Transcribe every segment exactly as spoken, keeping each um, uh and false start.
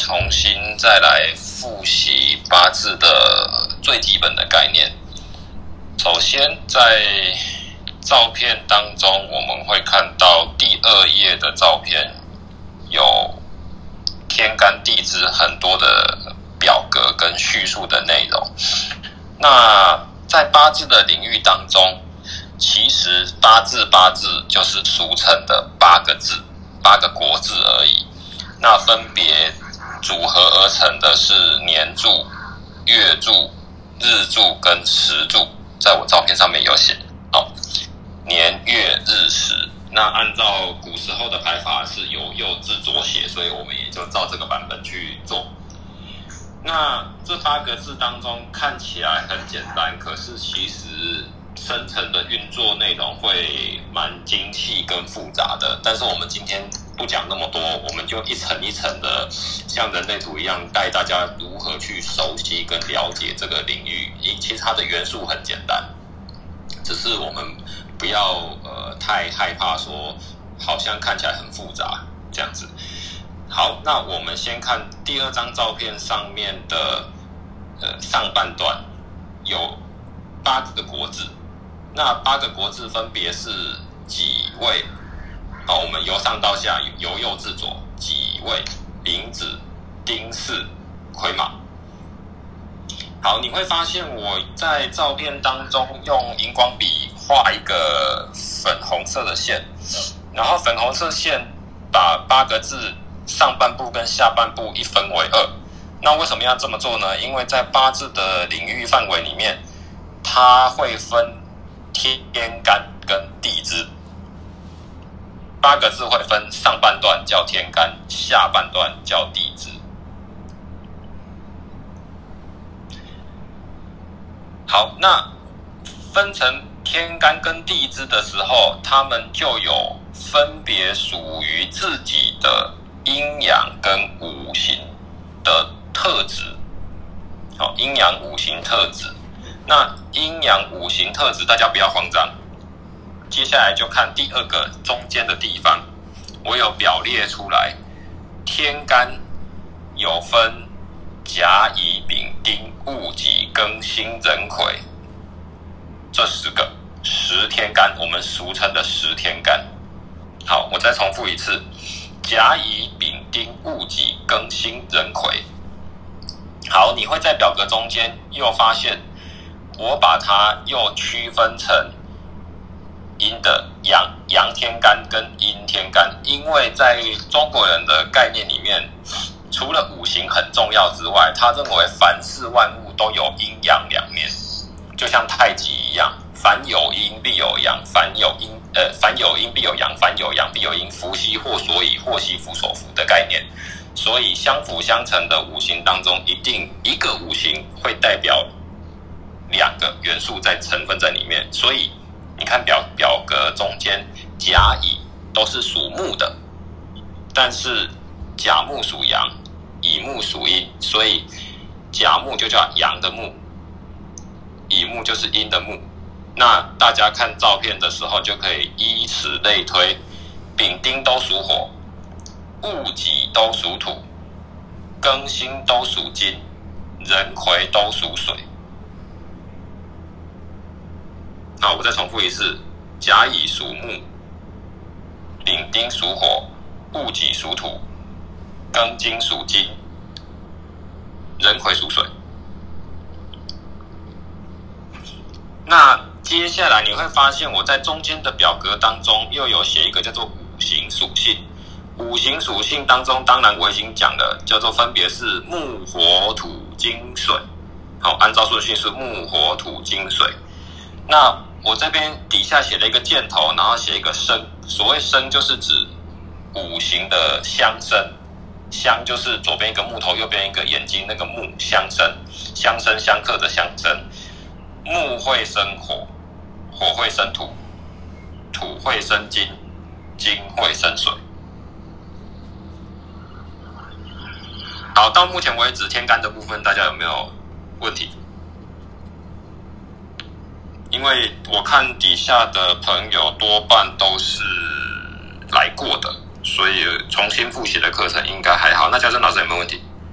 重新再来复习八字的最基本的概念。首先，在照片当中，我们会看到第二页的照片有天干地支很多的表格跟叙述的内容。那在八字的领域当中，其实八字八字就是俗称的八个字，八个国字而已。那分别组合而成的是年柱、月柱、日柱跟时柱，在我照片上面有写。哦，年、月、日、时。那按照古时候的排法是由右至左写，所以我们也就照这个版本去做。那这八个字当中看起来很简单，可是其实深层的运作内容会蛮精细跟复杂的。但是我们今天不讲那么多，我们就一层一层的像人类图一样带大家如何去熟悉跟了解这个领域。其实它的元素很简单，只是我们不要呃太害怕说好像看起来很复杂这样子。好，那我们先看第二张照片上面的呃上半段有八个国字，那八个国字分别是己未。好，我们由上到下，由右至左，己未、丙子、丁巳、癸卯。好，你会发现我在照片当中用荧光笔画一个粉红色的线，然后粉红色线把八个字上半部跟下半部一分为二。那为什么要这么做呢？因为在八字的领域范围里面，它会分天干跟地支。八个字会分上半段叫天干，下半段叫地支。好，那分成天干跟地支的时候，它们就有分别属于自己的阴阳跟五行的特质。好，阴阳五行特质。那阴阳五行特质，大家不要慌张。接下来就看第二个中间的地方，我有表列出来。天干有分甲乙丙丁戊己庚辛壬癸这十个十天干，我们俗称的十天干。好，我再重复一次：甲乙丙丁戊己庚辛壬癸。好，你会在表格中间又发现，我把它又区分成阴的阳阳天干跟阴天干。因为在中国人的概念里面，除了五行很重要之外，他认为凡事万物都有阴阳两面，就像太极一样，凡有阴必有阳，凡有阴呃凡有阴必有阳，凡有阳必有阴，福兮祸所倚，祸兮福所伏的概念。所以相辅相成的五行当中，一定一个五行会代表两个元素在成分在里面。所以你看表表格中间，甲乙都是属木的，但是甲木属阳，乙木属阴，所以甲木就叫阳的木，乙木就是阴的木。那大家看照片的时候就可以依此类推，丙丁都属火，戊己都属土，庚辛都属金，壬癸都属水。好，我再重复一次：甲乙属木，丙丁属火，戊己属土，庚金属金，壬癸属水。那接下来你会发现，我在中间的表格当中又有写一个叫做五行属性。五行属性当中，当然我已经讲了，叫做分别是木、火、土、金、水。好，按照顺序是木、火、土、金、水。那我这边底下写了一个箭头，然后写一个生。所谓生，就是指五行的相生。相就是左边一个木头，右边一个眼睛，那个木相生，相生相克的相生。木会生火，火会生土，土会生金，金会生水。好，到目前为止，天干的部分大家有没有问题？因为我看底下的朋友多半都是来过的，所以重新复习的课程应该还好。那家珍老师有没有问题？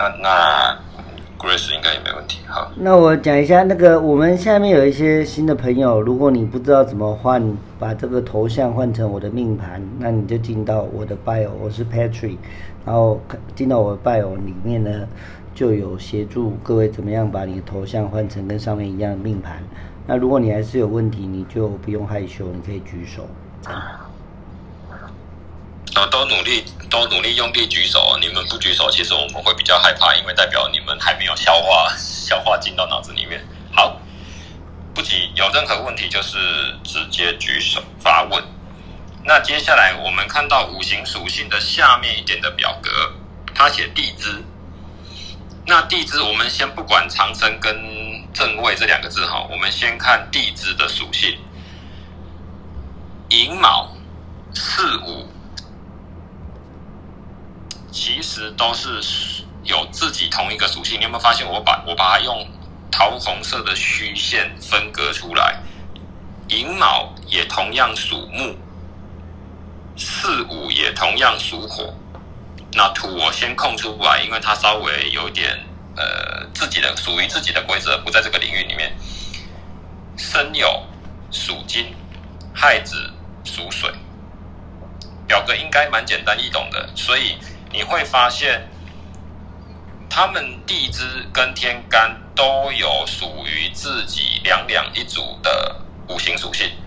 那那 Grace 应该也没问题。好， 那我讲一下那个，我们下面有一些新的朋友，如果你不知道怎么换，把这个头像换成我的命盘，那你就进到我的 bio， 我是 Patrick， 然后进到我的 bio 里面呢，就有协助各位怎么样把你的头像换成跟上面一样的命盘。那如果你还是有问题，你就不用害羞，你可以举手。 哦，都努力，都努力用力举手。你们不举手，其实我们会比较害怕，因为代表你们还没有消化，消化进到脑子里面。好，不急，有任何问题就是直接举手发问。那接下来我们看到五行属性的下面一点的表格，它写地支。那地支我们先不管长生跟正位这两个字哈，我们先看地支的属性。寅卯、巳午。其实都是有自己同一个属性，你有没有发现我把我把它用桃红色的虚线分隔出来？寅卯也同样属木，巳午也同样属火。那土我先空出来，因为它稍微有点呃自己的属于自己的规则，不在这个领域里面。申酉属金，亥子属水。表格应该蛮简单易懂的，所以你会发现，他们地支跟天干都有属于自己两两一组的五行属性。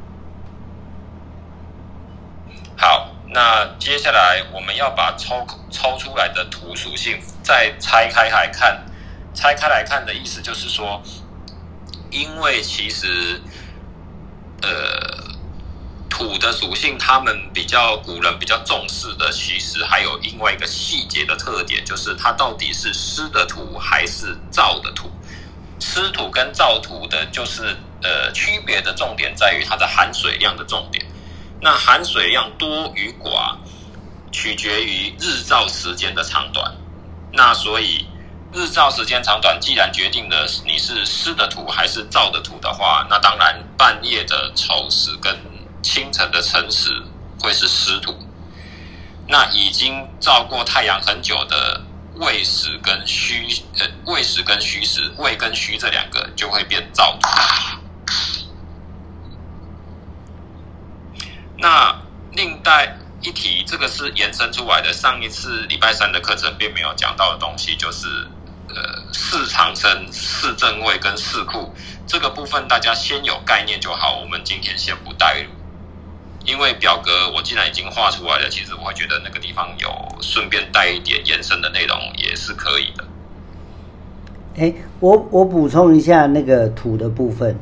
好，那接下来我们要把抽抽出来的土属性再拆开来看。拆开来看的意思就是说，因为其实，呃。土的属性，他们比较古人比较重视的，其实还有另外一个细节的特点，就是它到底是湿的土还是燥的土。湿土跟燥土的，就是呃区别的重点在于它的含水量的重点。那含水量多与寡，取决于日照时间的长短。那所以日照时间长短，既然决定了你是湿的土还是燥的土的话，那当然半夜的丑时跟清晨的晨时会是湿土，那已经照过太阳很久的未时跟戌，呃，未时跟戌时，未跟戌这两个就会变燥土。那另带一提，这个是延伸出来的，上一次礼拜三的课程并没有讲到的东西，就是呃四长生、四正位跟四库这个部分，大家先有概念就好。我们今天先不带入。因为表格我既然已经画出来了，其实我会觉得那个地方有顺便带一点延伸的内容也是可以的。 哎，我我补充一下那个土的部分，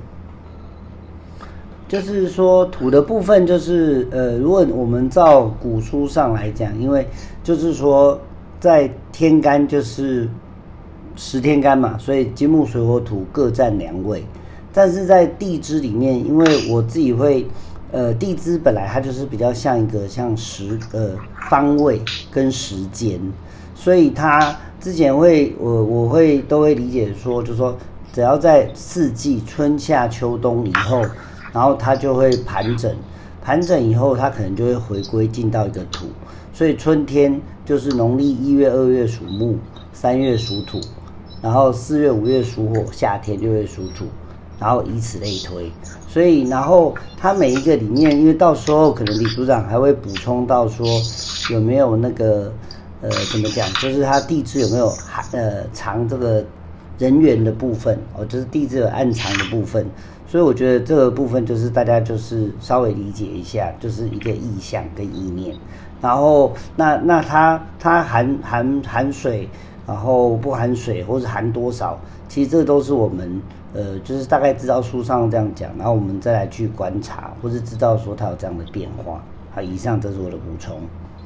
就是说土的部分就是呃，如果我们照古书上来讲，因为就是说在天干就是十天干嘛，所以金木水火土各占两位，但是在地支里面，因为我自己会。呃，地支本来它就是比较像一个像时呃方位跟时间，所以它之前会我我会都会理解说，就是说只要在四季春夏秋冬以后，然后它就会盘整，盘整以后它可能就会回归进到一个土，所以春天就是农历一月、二月属木，三月属土，然后四月、五月属火，夏天六月属土。然后以此类推，所以然后它每一个里面，因为到时候可能李组长还会补充到说有没有那个呃怎么讲，就是它地支有没有呃藏这个人员的部分哦，就是地支有暗藏的部分，所以我觉得这个部分就是大家就是稍微理解一下，就是一个意象跟意念，然后那那它它含含含水，然后不含水或是含多少，其实这都是我们。呃，就是大概知道书上这样讲，然后我们再来去观察，或是知道说它有这样的变化。好，以上这是我的补充。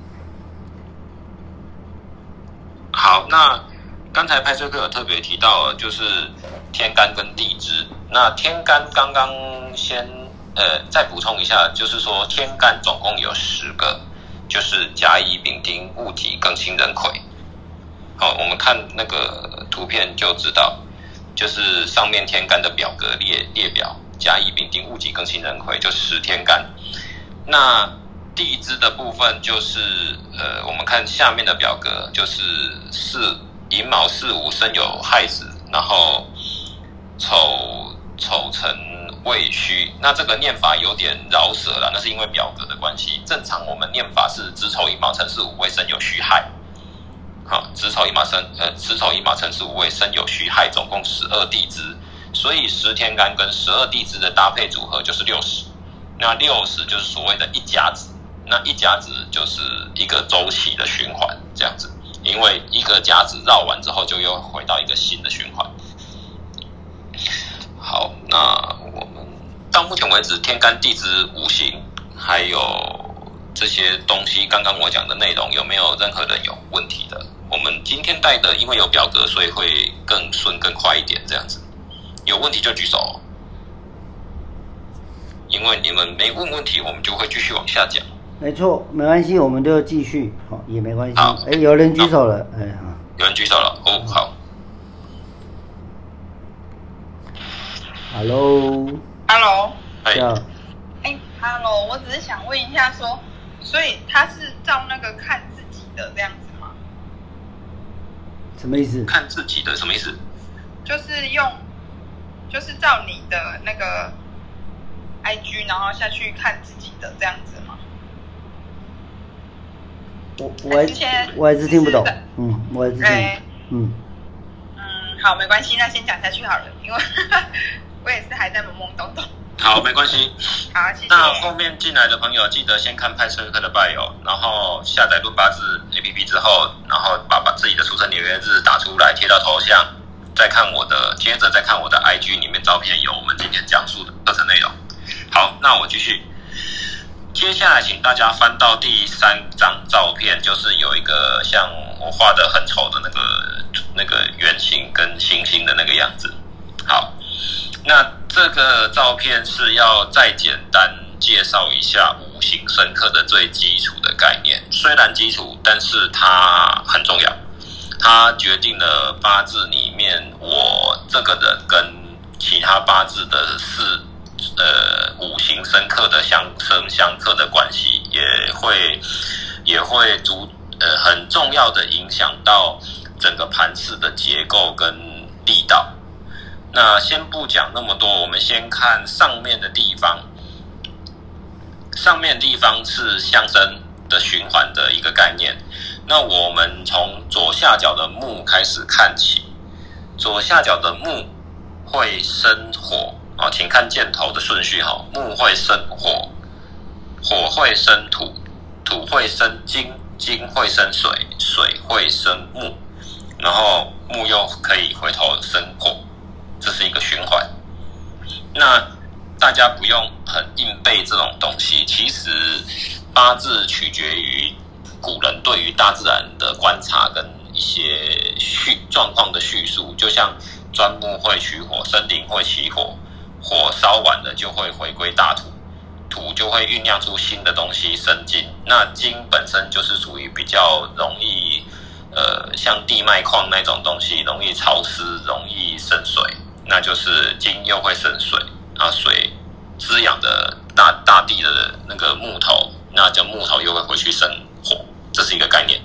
好，那刚才派翠克有特别提到，就是天干跟地支。那天干刚刚先呃再补充一下，就是说天干总共有十个，就是甲乙丙丁戊己庚辛壬癸。好，我们看那个图片就知道。就是上面天干的表格列列表，甲乙丙丁戊己庚辛壬癸就十天干。那地支的部分就是呃，我们看下面的表格，就是四寅卯巳午申酉亥子，然后丑丑辰未戌。那这个念法有点饶舌啦，那是因为表格的关系。正常我们念法是子丑寅卯辰巳午未申酉戌亥。好，子丑寅卯申呃子丑寅卯辰巳午未申酉戌亥，总共十二地支。所以十天干跟十二地支的搭配组合就是六十。那六十就是所谓的一甲子。那一甲子就是一个周期的循环，这样子。因为一个甲子绕完之后，就又回到一个新的循环。好，那我们到目前为止，天干地支、五行还有这些东西，刚刚我讲的内容，有没有任何人有问题的？我们今天带的，因为有表格，所以会更顺、更快一点，这样子。有问题就举手，因为你们没问问题，我们就会继续往下讲。 没错，没关系，我们就继续，好、哦，也没关系。 好， 哎，有人举手了，哎，好， 有人举手了，哦，好。 Hello。Hello。 哎。 哎 ，Hello， 我只是想问一下说，所以他是照那个看自己的这样子吗？ 什么意思？ 看自己的什么意思？ 就是用，就是照你的那个 I G， 然后下去看自己的这样子吗？ 我我还我还是听不懂，嗯，我还是听， 欸、 嗯嗯，好，没关系，那先讲下去好了，因为我也是还在懵懵懂懂。 好，没关系。 好，谢谢。 那后面进来的朋友，记得先看派车课的 bio， 然后下载论八字 A P P 之后，然后把把自己的出生年月日打出来，贴到头像，再看我的，接着再看我的 I G 里面照片有我们今天讲述的课程内容。好，那我继续。接下来，请大家翻到第三张照片，就是有一个像我画的很丑的那个那个圆形跟星星的那个样子。好，那这个照片是要再简单介绍一下五行生克的最基础的概念。虽然基础，但是它很重要，它决定了八字里面我这个人跟其他八字的四。呃，五行生克的相生相克的关系，也会也会足呃很重要的影响到整个盘势的结构跟力道。那先不讲那么多，我们先看上面的地方。上面的地方是相生的循环的一个概念。那我们从左下角的木开始看起，左下角的木会生火。哦，请看箭头的顺序哈，木会生火，火会生土，土会生金，金会生水，水会生木，然后木又可以回头生火，这是一个循环。那大家不用很硬背这种东西，其实八字取决于古人对于大自然的观察跟一些叙状况的叙述，就像钻木会取火，森林会起火。火烧完了就会回归大土，土就会酝酿出新的东西生金。那金本身就是属于比较容易，呃，像地脉矿那种东西，容易潮湿，容易生水。那就是金又会生水啊，水滋养的大大地的那个木头，那叫木头又会回去生火，这是一个概念。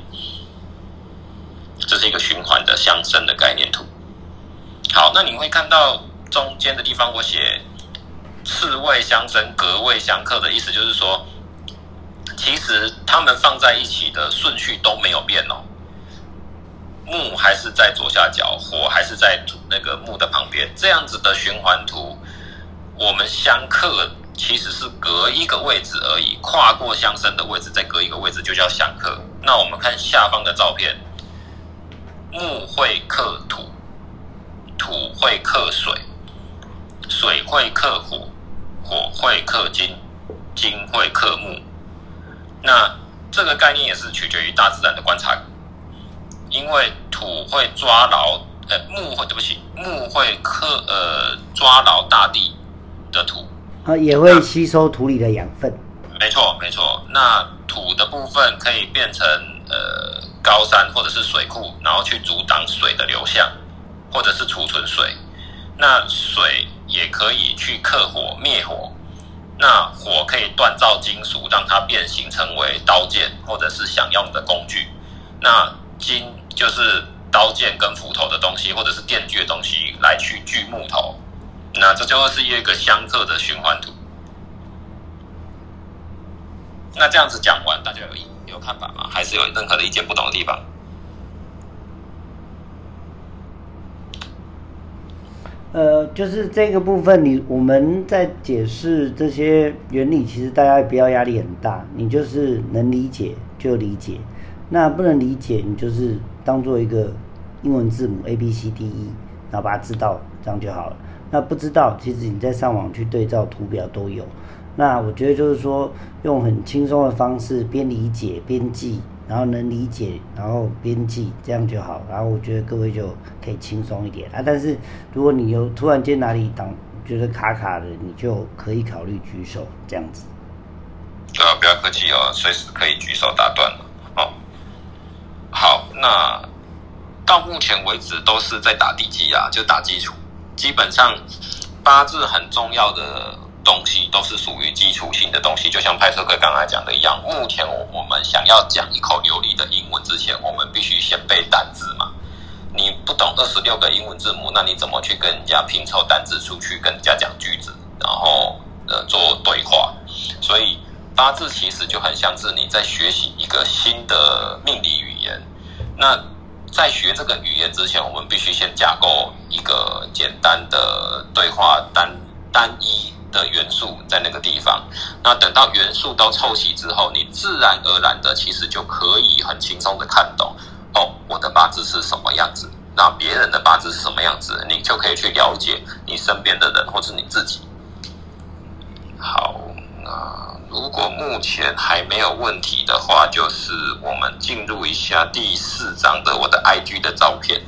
这是一个循环的相生的概念图。好，那你会看到。中间的地方我写次位相生，隔位相克的意思就是说，其实他们放在一起的顺序都没有变哦。木还是在左下角，火还是在那个木的旁边，这样子的循环图，我们相克其实是隔一个位置而已，跨过相生的位置再隔一个位置就叫相克。那我们看下方的照片，木会克土，土会克水。水会克火，火会克金，金会克木。那这个概念也是取决于大自然的观察，因为土会抓牢，呃，木会对不起，木会克呃抓牢大地的土， 啊，也会吸收土里的养分。 没错，没错。那土的部分可以变成呃高山或者是水库，然后去阻挡水的流向，或者是储存水。那水也可以去克火灭火，那火可以锻造金属，让它变形成为刀剑或者是想用的工具。那金就是刀剑跟斧头的东西，或者是电锯的东西来去锯木头，那这就会是一个相克的循环图。那这样子讲完，大家有有看法吗？还是有任何的意见不同的地方？ 呃，就是这个部分你，你我们在解释这些原理，其实大家不要压力很大，你就是能理解就理解，那不能理解，你就是当做一个英文字母 A B C D E， 然后把它知道，这样就好了。那不知道，其实你在上网去对照图表都有。那我觉得就是说，用很轻松的方式，边理解边记，然后能理解，然后边记，这样就好。然后我觉得各位就可以轻松一点啊。但是如果你有突然间哪里挡觉得卡卡的，你就可以考虑举手这样子。 对啊，不要客气哦，随时可以举手打断了哦。好，那到目前为止都是在打地基啊，就打基础。基本上八字很重要的东西都是属于基础性的东西，就像派特克刚才讲的一样。目前我们想要讲一口流利的英文之前，我们必须先背单字嘛。你不懂二十六个英文字母，那你怎么去跟人家拼凑单字出去，跟人家讲句子，然后呃做对话？所以八字其实就很像是你在学习一个新的命理语言。那在学这个语言之前，我们必须先架构一个简单的对话单单一的元素在那个地方。那等到元素都凑齐之后，你自然而然的其实就可以很轻松的看懂，哦，我的八字是什么样子，那别人的八字是什么样子，你就可以去了解你身边的人或是你自己。好，那如果目前还没有问题的话，就是我们进入一下第四章的我的 I G 的照片。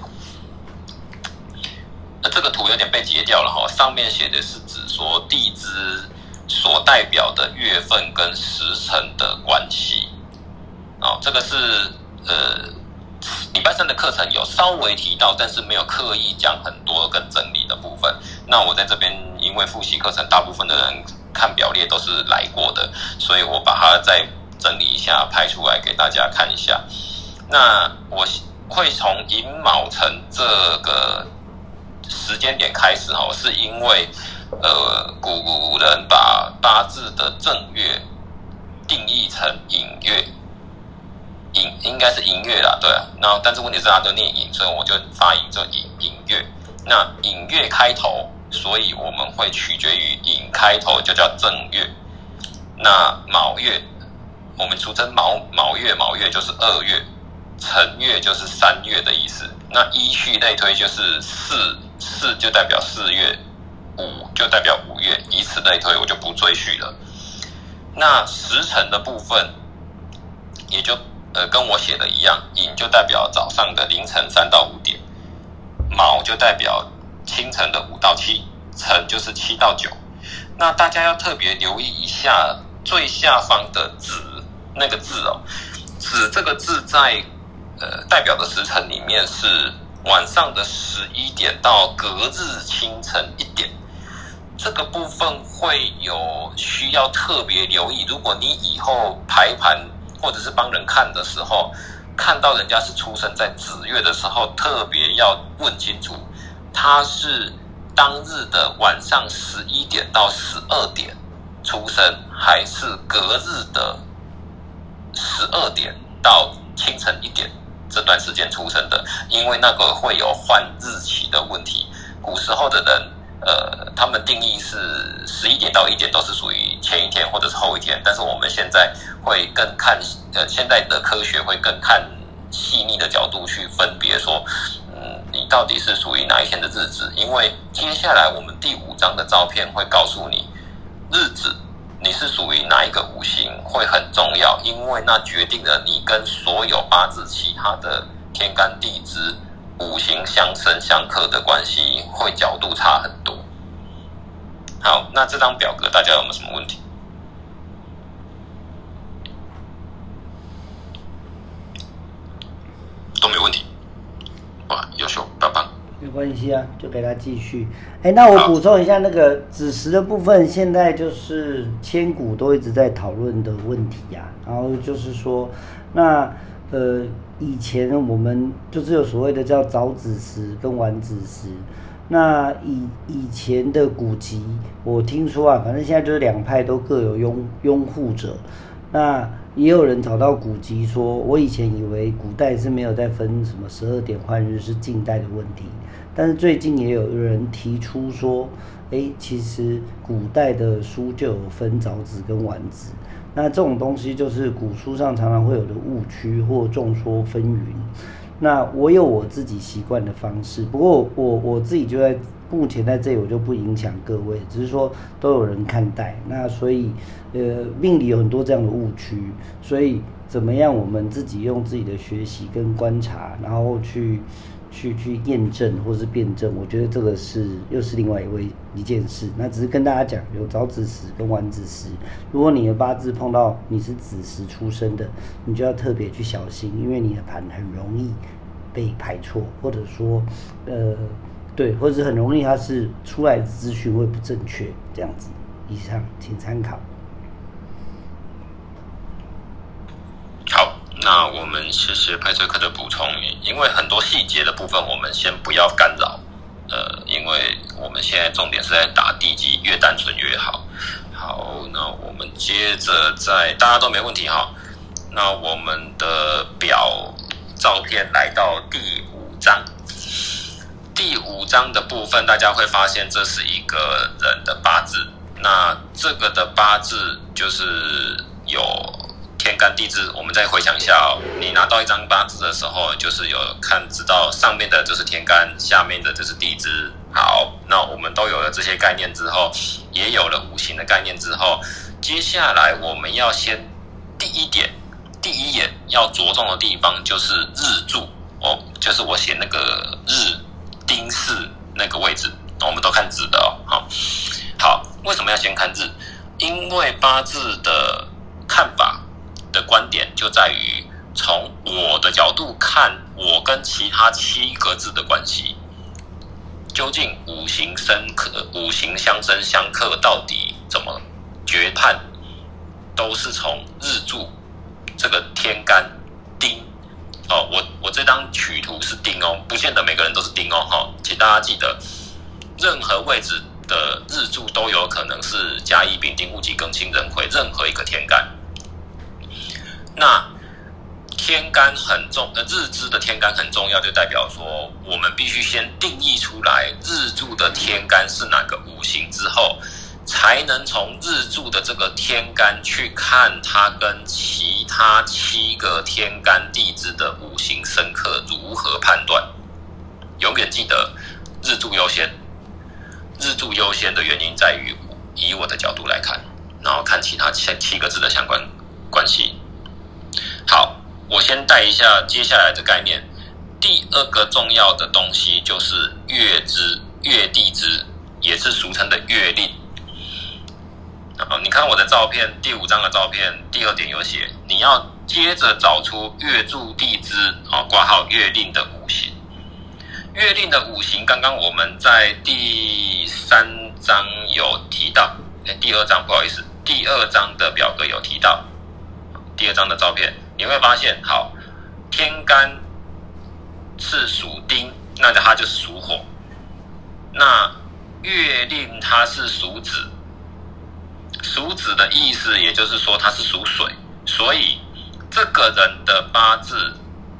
那这个图有点被截掉了哈，上面写的是指说地支所代表的月份跟时辰的关系。哦，这个是呃礼拜三的课程有稍微提到，但是没有刻意讲很多跟整理的部分。那我在这边因为复习课程大部分的人看表列都是来过的，所以我把它再整理一下拍出来给大家看一下。那我会从寅卯辰这个时间点开始哈，是因为呃古人把八字的正月定义成寅月，寅应该是寅月啦，对啊。那但是问题是他都念寅，所以我就发音就寅寅月。那寅月开头，所以我们会取决于寅开头就叫正月。那卯月，我们俗称卯卯月，卯月就是二月，辰月就是三月的意思。那依序类推就是四，四就代表四月，五就代表五月，以此类推，我就不赘叙了。那时辰的部分，也就呃跟我写的一样，寅就代表早上的凌晨三到五点，卯就代表清晨的五到七，辰就是七到九。那大家要特别留意一下最下方的子那个字哦，子这个字在呃代表的时辰里面是晚上的十一点到隔日清晨一点。这个部分会有需要特别留意，如果你以后排盘或者是帮人看的时候，看到人家是出生在子月的时候，特别要问清楚，他是当日的晚上十一点到十二点出生，还是隔日的十二点到清晨一点这段时间出生的，因为那个会有换日期的问题。古时候的人呃，他们定义是十一点到一点都是属于前一天或者是后一天，但是我们现在会更看呃，现在的科学会更看细腻的角度去分别说，嗯，你到底是属于哪一天的日子？因为接下来我们第五张的照片会告诉你日子你是属于哪一个五行会很重要，因为那决定了你跟所有八字其他的天干地支五行相生相克的关系会角度差很多。好，那这张表格大家有没有什么问题？都没问题。哇，优秀，棒棒。 没关系啊，就给他继续。哎，那我补充一下，那个子时的部分，现在就是千古都一直在讨论的问题啊。然后就是说，那呃，以前我们就是有所谓的叫早子时跟晚子时。那以以前的古籍，我听说啊，反正现在就是两派都各有拥拥护者。那也有人找到古籍说，我以前以为古代是没有在分什么十二点换日是近代的问题，但是最近也有人提出说，哎，其实古代的书就有分早子跟晚子。那这种东西就是古书上常常会有的误区或众说纷纭。那我有我自己习惯的方式，不过我我自己就在目前在这里，我就不影响各位，只是说都有人看待。那所以，呃，命理有很多这样的误区，所以怎么样，我们自己用自己的学习跟观察，然后去去去验证或是辩证，我觉得这个是又是另外一位一件事。那只是跟大家讲，有早子时跟晚子时，如果你的八字碰到你是子时出生的，你就要特别去小心，因为你的盘很容易被排错，或者说，呃，对，或者是很容易它是出来的资讯会不正确，这样子。以上请参考。 好，那我们谢谢派翠克的补充，因为很多细节的部分我们先不要干扰，呃，因为我们现在重点是在打地基，越单纯越好。好，那我们接着在大家都没问题哈，那我们的表照片来到第五章，第五章的部分大家会发现这是一个人的八字，那这个的八字就是有天干地支，我们再回想一下哦，你拿到一张八字的时候，就是有看知道上面的就是天干，下面的就是地支。好，那我们都有了这些概念之后，也有了五行的概念之后，接下来我们要先第一点，第一眼要着重的地方就是日柱哦，就是我写那个日丁巳那个位置，我们都看子的哦。好，好，为什么要先看日？因为八字的看法的观点就在于从我的角度看我跟其他七个字的关系，究竟五行生克、五行相生相克到底怎么决判，都是从日柱这个天干丁哦，我我这张曲图是丁哦，不见得每个人都是丁哦哈，请大家记得，任何位置的日柱都有可能是甲乙丙丁戊己庚辛壬癸任何一个天干。那天干很重，呃，日支的天干很重要，就代表说我们必须先定义出来日柱的天干是哪个五行之后，才能从日柱的这个天干去看它跟其他七个天干地支的五行生克如何判断。永远记得日柱优先，日柱优先的原因在于以我的角度来看，然后看其他七七个字的相关关系。好，我先带一下接下来的概念。第二个重要的东西就是月支、月地支，也是俗称的月令。你看我的照片，第五张的照片，第二点有写，你要接着找出月柱地支啊，括号月令的五行。月令的五行，刚刚我们在第三章有提到，第二章不好意思，第二章的表格有提到，第二张的照片。你会发现，好，天干是属丁，那它就是属火。那月令它是属子，属子的意思也就是说它是属水，所以这个人的八字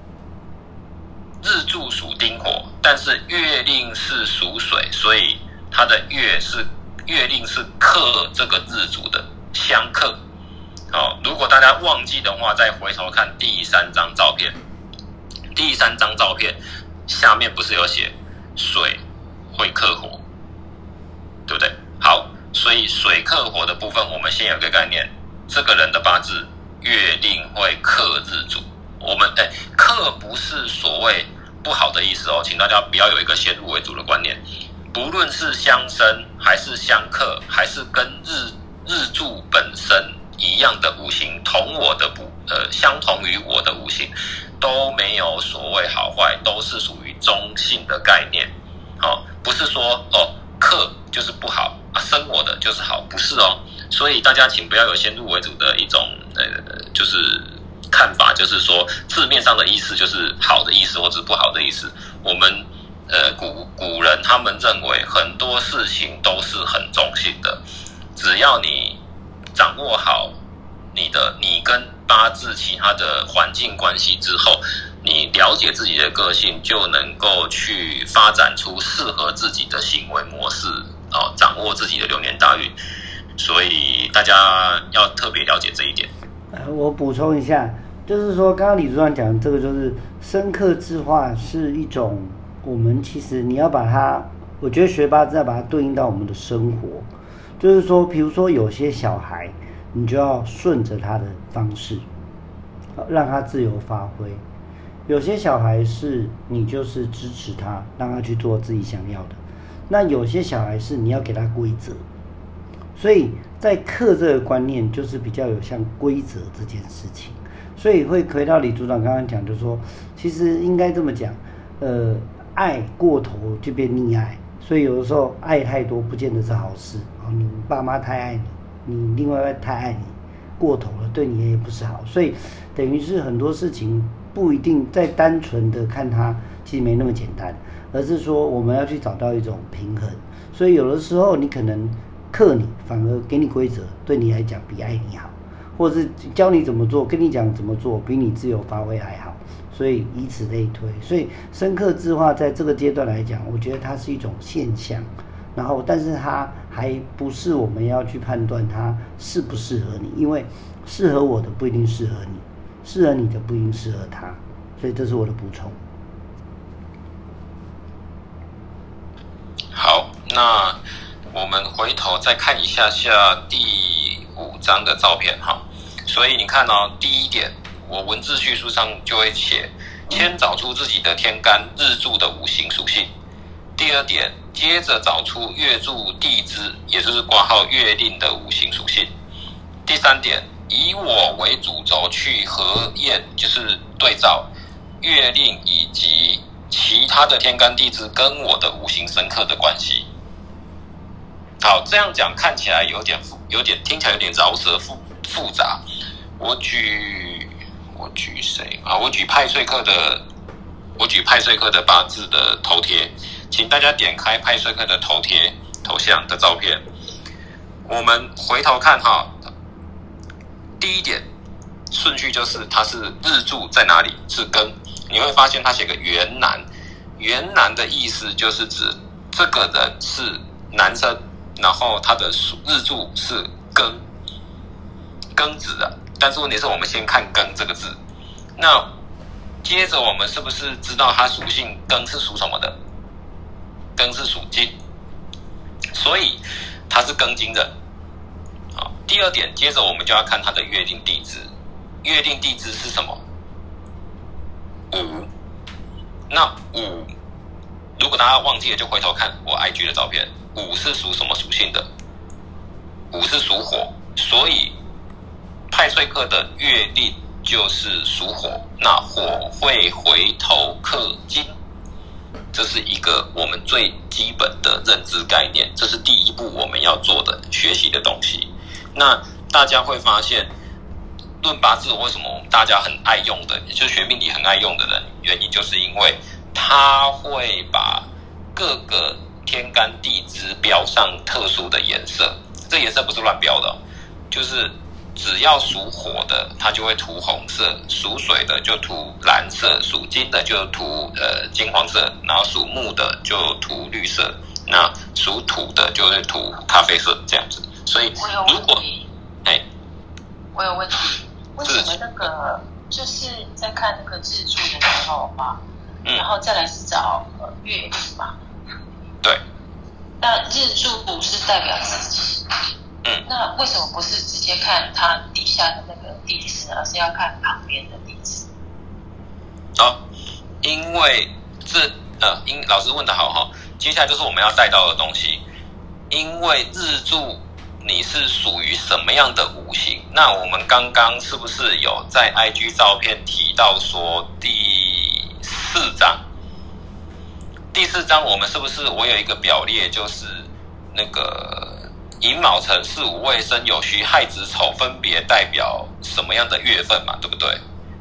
日柱属丁火，但是月令是属水，所以它的月是月令是克这个日柱的相克。哦，如果大家忘记的话，再回头看第三张照片。第三张照片下面不是有写水会克火，对不对？好，所以水克火的部分，我们先有一个概念，这个人的八字月令会克日柱。我们哎，克不是所谓不好的意思哦，请大家不要有一个先入为主的观念。不论是相生还是相克，还是跟日日柱本身一样的五行，同我的不呃相同于我的五行，都没有所谓好坏，都是属于中性的概念。哦，不是说哦克就是不好啊，生我的就是好，不是哦。所以大家请不要有先入为主的一种呃就是看看法就是说，字面上的意思就是好的意思或者不好的意思。我们呃古古人他们认为很多事情都是很中性的，只要你掌握好你的你跟八字其他的环境关系之后，你了解自己的个性，就能够去发展出适合自己的行为模式，哦，掌握自己的流年大运。所以大家要特别了解这一点。 呃，我补充一下，就是说刚刚李组长讲的这个，就是深刻字化是一种，我们其实你要把它，我觉得学八字要把它对应到我们的生活，就是说，比如说有些小孩，你就要顺着他的方式，让他自由发挥；有些小孩是你就是支持他，让他去做自己想要的；那有些小孩是你要给他规则。所以在课这个观念就是比较有像规则这件事情，所以会回到李组长刚刚讲，就是说其实应该这么讲，呃，爱过头就变溺爱，所以有的时候爱太多不见得是好事啊。你爸妈太爱你，你另外太爱你，过头了对你也不是好，所以等于是很多事情不一定再单纯的看它，其实没那么简单，而是说我们要去找到一种平衡。所以有的时候你可能克你，反而给你规则，对你来讲比爱你好，或者是教你怎么做，跟你讲怎么做，比你自由发挥还好，所以以此类推。所以深刻字化在这个阶段来讲，我觉得它是一种现象，然后但是它还不是我们要去判断它适不适合你，因为适合我的不一定适合你，适合你的不一定适合他，所以这是我的补充。 好，那我们回头再看一下下第五张的照片哈。所以你看哦，第一点，我文字叙述上就会写，先找出自己的天干日柱的五行属性。第二点，接着找出月柱地支，也就是括号月令的五行属性。第三点，以我为主轴去核验，就是对照月令以及其他的天干地支跟我的五行生克的关系。好，这样讲看起来有点有点听起来有点饶舌复复杂。我举我举谁啊？我举派翠克的，我举派翠克的八字的头贴，请大家点开派翠克的头贴头像的照片。我们回头看哈，第一点顺序就是它是日柱在哪里？是庚。你会发现他写个元男，元男的意思就是指这个人是男生。然后他的日柱是庚，庚子的，但是问题是我们先看庚这个字，那接着我们是不是知道它属性庚是属什么的？庚是属金，所以他是庚金人。好，第二点，接着我们就要看他的月令地支，月令地支是什么？午。那午，如果大家忘记了，就回头看我 I G 的照片。午是属什么属性的？午是属火，所以派翠克的月令就是属火，那火会回头克金，这是一个我们最基本的认知概念，这是第一步我们要做的学习的东西。那大家会发现，论八字为什么我们大家很爱用的，也就是学命理很爱用的人，原因就是因为他会把各个天干地支标上特殊的颜色，这颜色不是乱标的、哦，就是只要属火的，它就会涂红色；属水的就涂蓝色；属金的就涂呃金黄色，然后属木的就涂绿色，那属土的就会涂咖啡色这样子。所以如果哎， 我有问题，为什么那个就是在看那个日柱的时候嘛，嗯、然后再来是找呃月令嘛？ 对， 那日柱是代表自己，嗯，那为什么不是直接看它底下的那个地支，而是要看旁边的地支？ 哦，因为这呃，因老师问得好哈，接下来就是我们要带到的东西。因为日柱你是属于什么样的五行？那我们刚刚是不是有在 I G 照片提到说第四章？第四章我们是不是我有一个表列，就是那个寅卯辰巳午未申酉戌亥子丑分别代表什么样的月份嘛，对不对？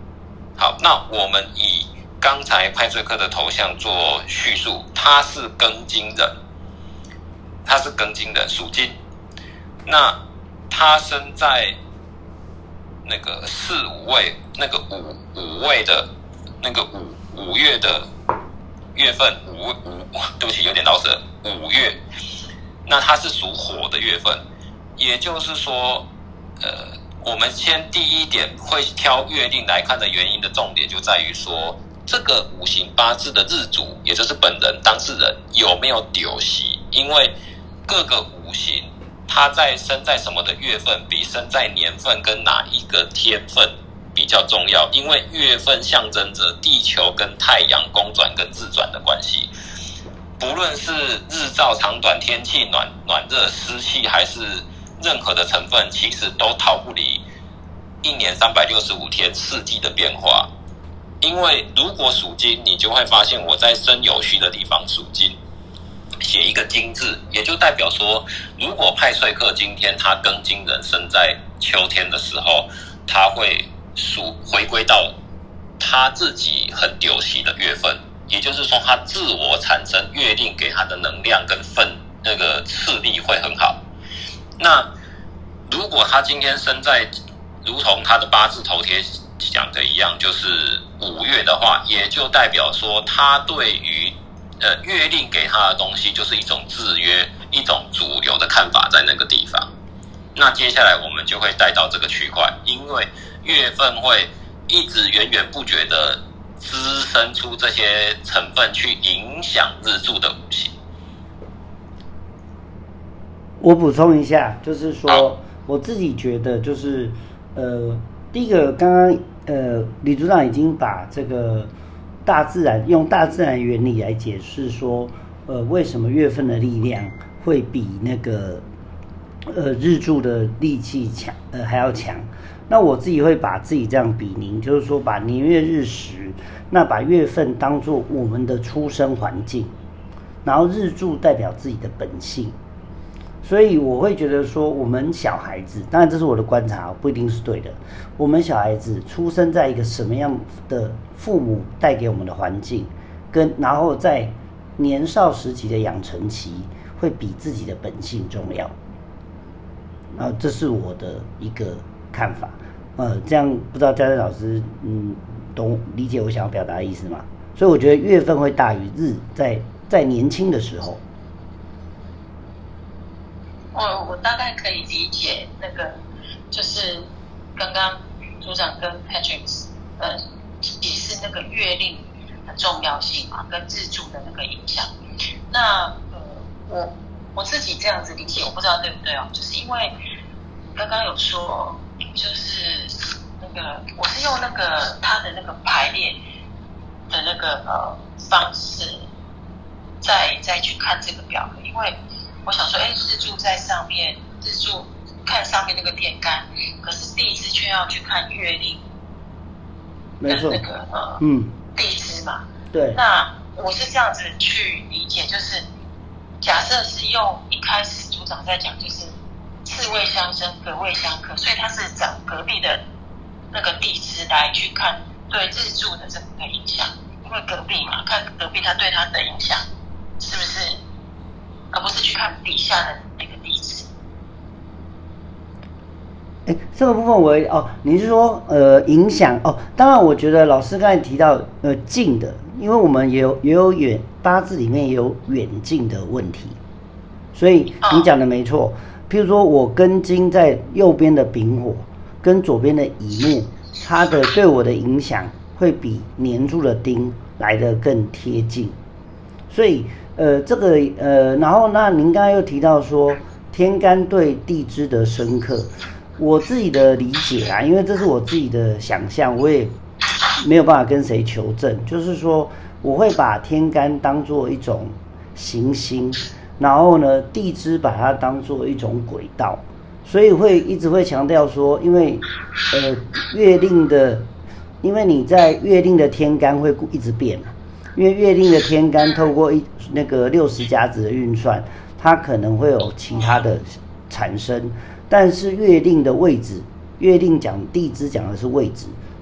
好，那我们以刚才派翠克的头像做叙述，他是庚金人，他是庚金人，属金。那他生在那个四五位，那个五五位的那个五五月的月份，五五，对不起，有点老舌，五月。那它是属火的月份，也就是说，呃，我们先第一点会挑月令来看的原因的重点就在于说，这个五行八字的日主，也就是本人当事人有没有丢席，因为各个五行它在生在什么的月份，比生在年份跟哪一个天份比较重要，因为月份象征着地球跟太阳公转跟自转的关系。不论是日照长短、天气暖暖热、湿气，还是任何的成分，其实都逃不离一年三百六十五天四季的变化。因为如果属金，你就会发现我在申酉戌的地方属金，写一个金字，也就代表说，如果派翠克今天他庚金人生在秋天的时候，他会属回归到他自己很丢弃的月份。也就是说，他自我产生月令给他的能量跟分那个次力会很好。那如果他今天生在如同他的八字头贴讲的一样，就是五月的话，也就代表说他对于呃月令给他的东西就是一种制约，一种主流的看法在那个地方。那接下来我们就会带到这个区块，因为月份会一直源源不绝的滋生出这些成分去影响日柱的五行。 我补充一下，就是说我自己觉得就是呃，第一个刚刚呃李组长已经把这个大自然用大自然原理来解释说，呃为什么月份的力量会比那个呃日柱的力气强呃还要强。那我自己会把自己这样比拟，就是说把年月日时，那把月份当作我们的出生环境，然后日柱代表自己的本性。所以我会觉得说，我们小孩子，当然这是我的观察，不一定是对的。我们小孩子出生在一个什么样的父母带给我们的环境，跟然后在年少时期的养成期，会比自己的本性重要。然后这是我的一个看法。呃，这样不知道嘉正老师，嗯，懂理解我想要表达的意思吗？所以我觉得月份会大于日，在在年轻的时候。 我我大概可以理解那个，就是刚刚组长跟 Patrick 呃解释那个月令的重要性嘛，跟日柱的那个影响。那呃，我我自己这样子理解，我不知道对不对哦，就是因为刚刚有说。就是那个，我是用那个它的那个排列的那个呃方式，再再去看这个表格，因为我想说，哎，日柱在上面，日柱看上面那个天干，可是地支却要去看月令， 没错， 那个呃嗯地支嘛， 对。 那我是这样子去理解，就是假设是用一开始组长在讲，就是。次位相生，隔位相克，所以他是找隔壁的那个地支来去看对日柱的这个影响，因为隔壁嘛，看隔壁他对他的影响是不是，而不是去看底下的那个地支。 哎，这个部分我哦，你是说呃影响哦？当然，我觉得老师刚才提到呃近的，因为我们也有也有远八字里面也有远近的问题，所以你讲的没错。哦譬如说，我庚金在右边的丙火跟左边的乙木，它的对我的影响会比年柱的丁来得更贴近。所以，呃，这个呃，然后那您刚才又提到说天干对地支的深刻，我自己的理解啊，因为这是我自己的想象，我也没有办法跟谁求证。就是说，我会把天干当作一种行星。然后呢，地支把它当作一种轨道，所以会一直会强调说，因为呃月令的，因为你在月令的天干会一直变，因为月令的天干透过一那个六十甲子的运算，它可能会有其他的产生，但是月令的位置，月令讲地支讲的是位置，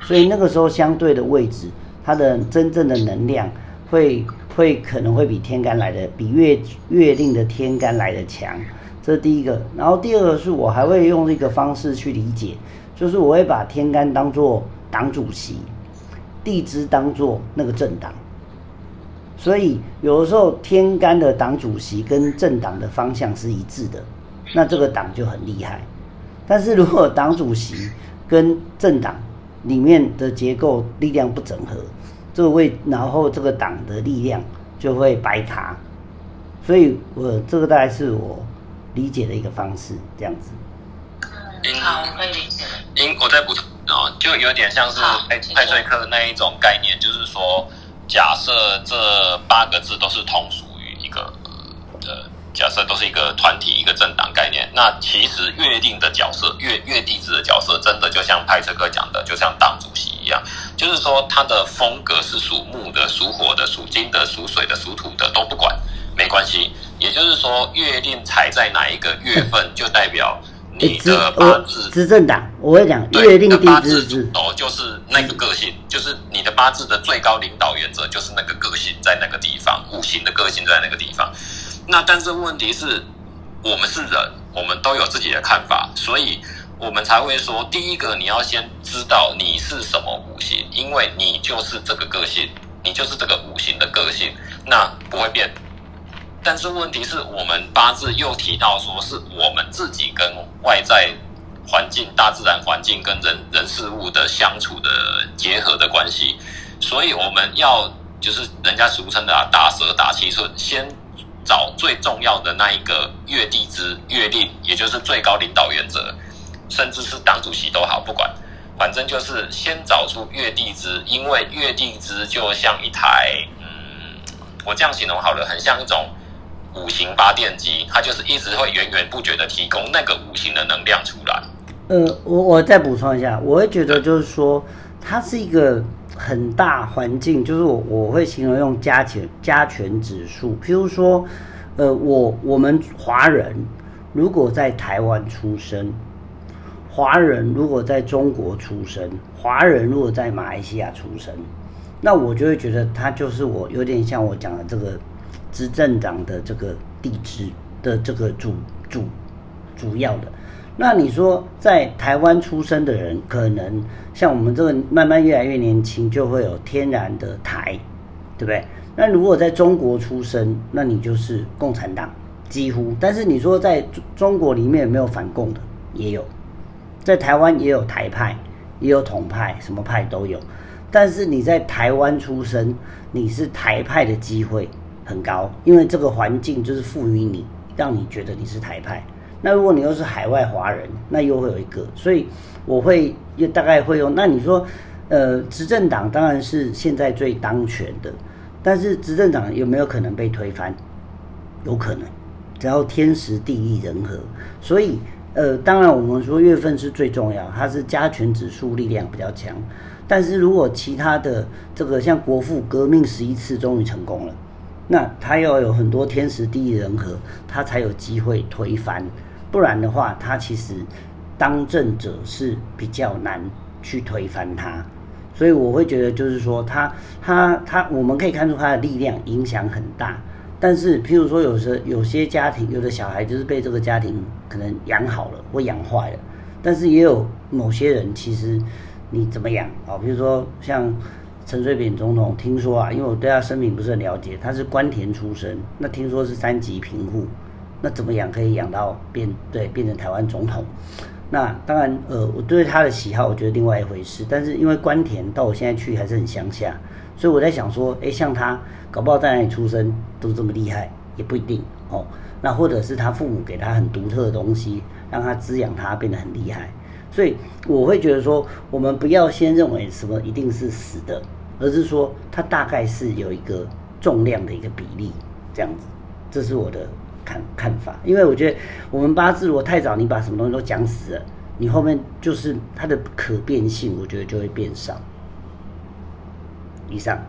所以那个时候相对的位置，它的真正的能量会会可能会比天干来的，比月月令的天干来的强。这是第一个。然后第二个是我还会用一个方式去理解，就是我会把天干当作党主席，地支当作那个政党。所以有的时候天干的党主席跟政党的方向是一致的，那这个党就很厉害。但是如果党主席跟政党里面的结构力量不整合，这个位然后这个党的力量就会白卡。所以我这个大概是我理解的一个方式，这样子。 嗯，好，我可以理解。 因我再补充哦，就有点像是派派翠克那一种概念，就是说。假设这八个字都是同属于一个呃，假设都是一个团体、一个政党概念，那其实月令的角色、月月地支的角色，真的就像派翠克讲的，就像党主席一样，就是说他的风格是属木的、属火的、属金的、属水的、属土的都不管，没关系。也就是说，月令踩在哪一个月份，就代表。你的八字执政党，我会讲月令地支主轴就是那个个性，就是你的八字的最高领导原则就是那个个性在那个地方，五行的个性在那个地方。那但是问题是，我们是人，我们都有自己的看法，所以我们才会说，第一个你要先知道你是什么五行，因为你就是这个个性，你就是这个五行的个性，那不会变。但是问题是我们八字又提到说是我们自己跟外在环境、大自然环境跟人人事物的相处的结合的关系，所以我们要就是人家俗称的啊打蛇打七寸，先找最重要的那一个月地支、月令，也就是最高领导原则，甚至是党主席都好，不管，反正就是先找出月地支，因为月地支就像一台，嗯，我这样形容好了，很像一种。五行发电机，它就是一直会源源不绝的提供那个五行的能量出来。 呃，我我再补充一下，我会觉得就是说，它是一个很大环境，就是我我会形容用加权加权指数，譬如说，呃，我我们华人如果在台湾出生，华人如果在中国出生，华人如果在马来西亚出生，那我就会觉得它就是我有点像我讲的这个。执政党的这个地支的这个主主主要的，那你说在台湾出生的人，可能像我们这个慢慢越来越年轻，就会有天然的台，对不对？那如果在中国出生，那你就是共产党，几乎。但是你说在中国里面有没有反共的？也有，在台湾也有台派，也有统派，什么派都有。但是你在台湾出生，你是台派的机会。很高，因为这个环境就是赋予你，让你觉得你是台派。那如果你又是海外华人，那又会有一个，所以我会大概会用。那你说，呃，执政党当然是现在最当权的，但是执政党有没有可能被推翻？有可能，只要天时地利人和。所以，呃，当然我们说月份是最重要，它是加权指数力量比较强。但是如果其他的这个像国父革命十一次终于成功了。那他要有很多天时地利人和，他才有机会推翻，不然的话，他其实当政者是比较难去推翻他。所以我会觉得，就是说他他他，我们可以看出他的力量影响很大。但是，譬如说，有时有些家庭，有的小孩就是被这个家庭可能养好了或养坏了，但是也有某些人，其实你怎么养啊？比如说像。陈水扁总统听说啊，因为我对他生平不是很了解，他是官田出身，那听说是三级贫户，那怎么养可以养到变对变成台湾总统？那当然，呃，我对他的喜好我觉得另外一回事，但是因为官田到我现在去还是很乡下，所以我在想说，哎，像他搞不好在哪里出生都这么厉害，也不一定哦。那或者是他父母给他很独特的东西，让他滋养他变得很厉害，所以我会觉得说，我们不要先认为什么一定是死的。而是说，它大概是有一个重量的一个比例，这样子，这是我的看看法。因为我觉得我们八字如果太早，你把什么东西都讲死了，你后面就是它的可变性，我觉得就会变少。以上。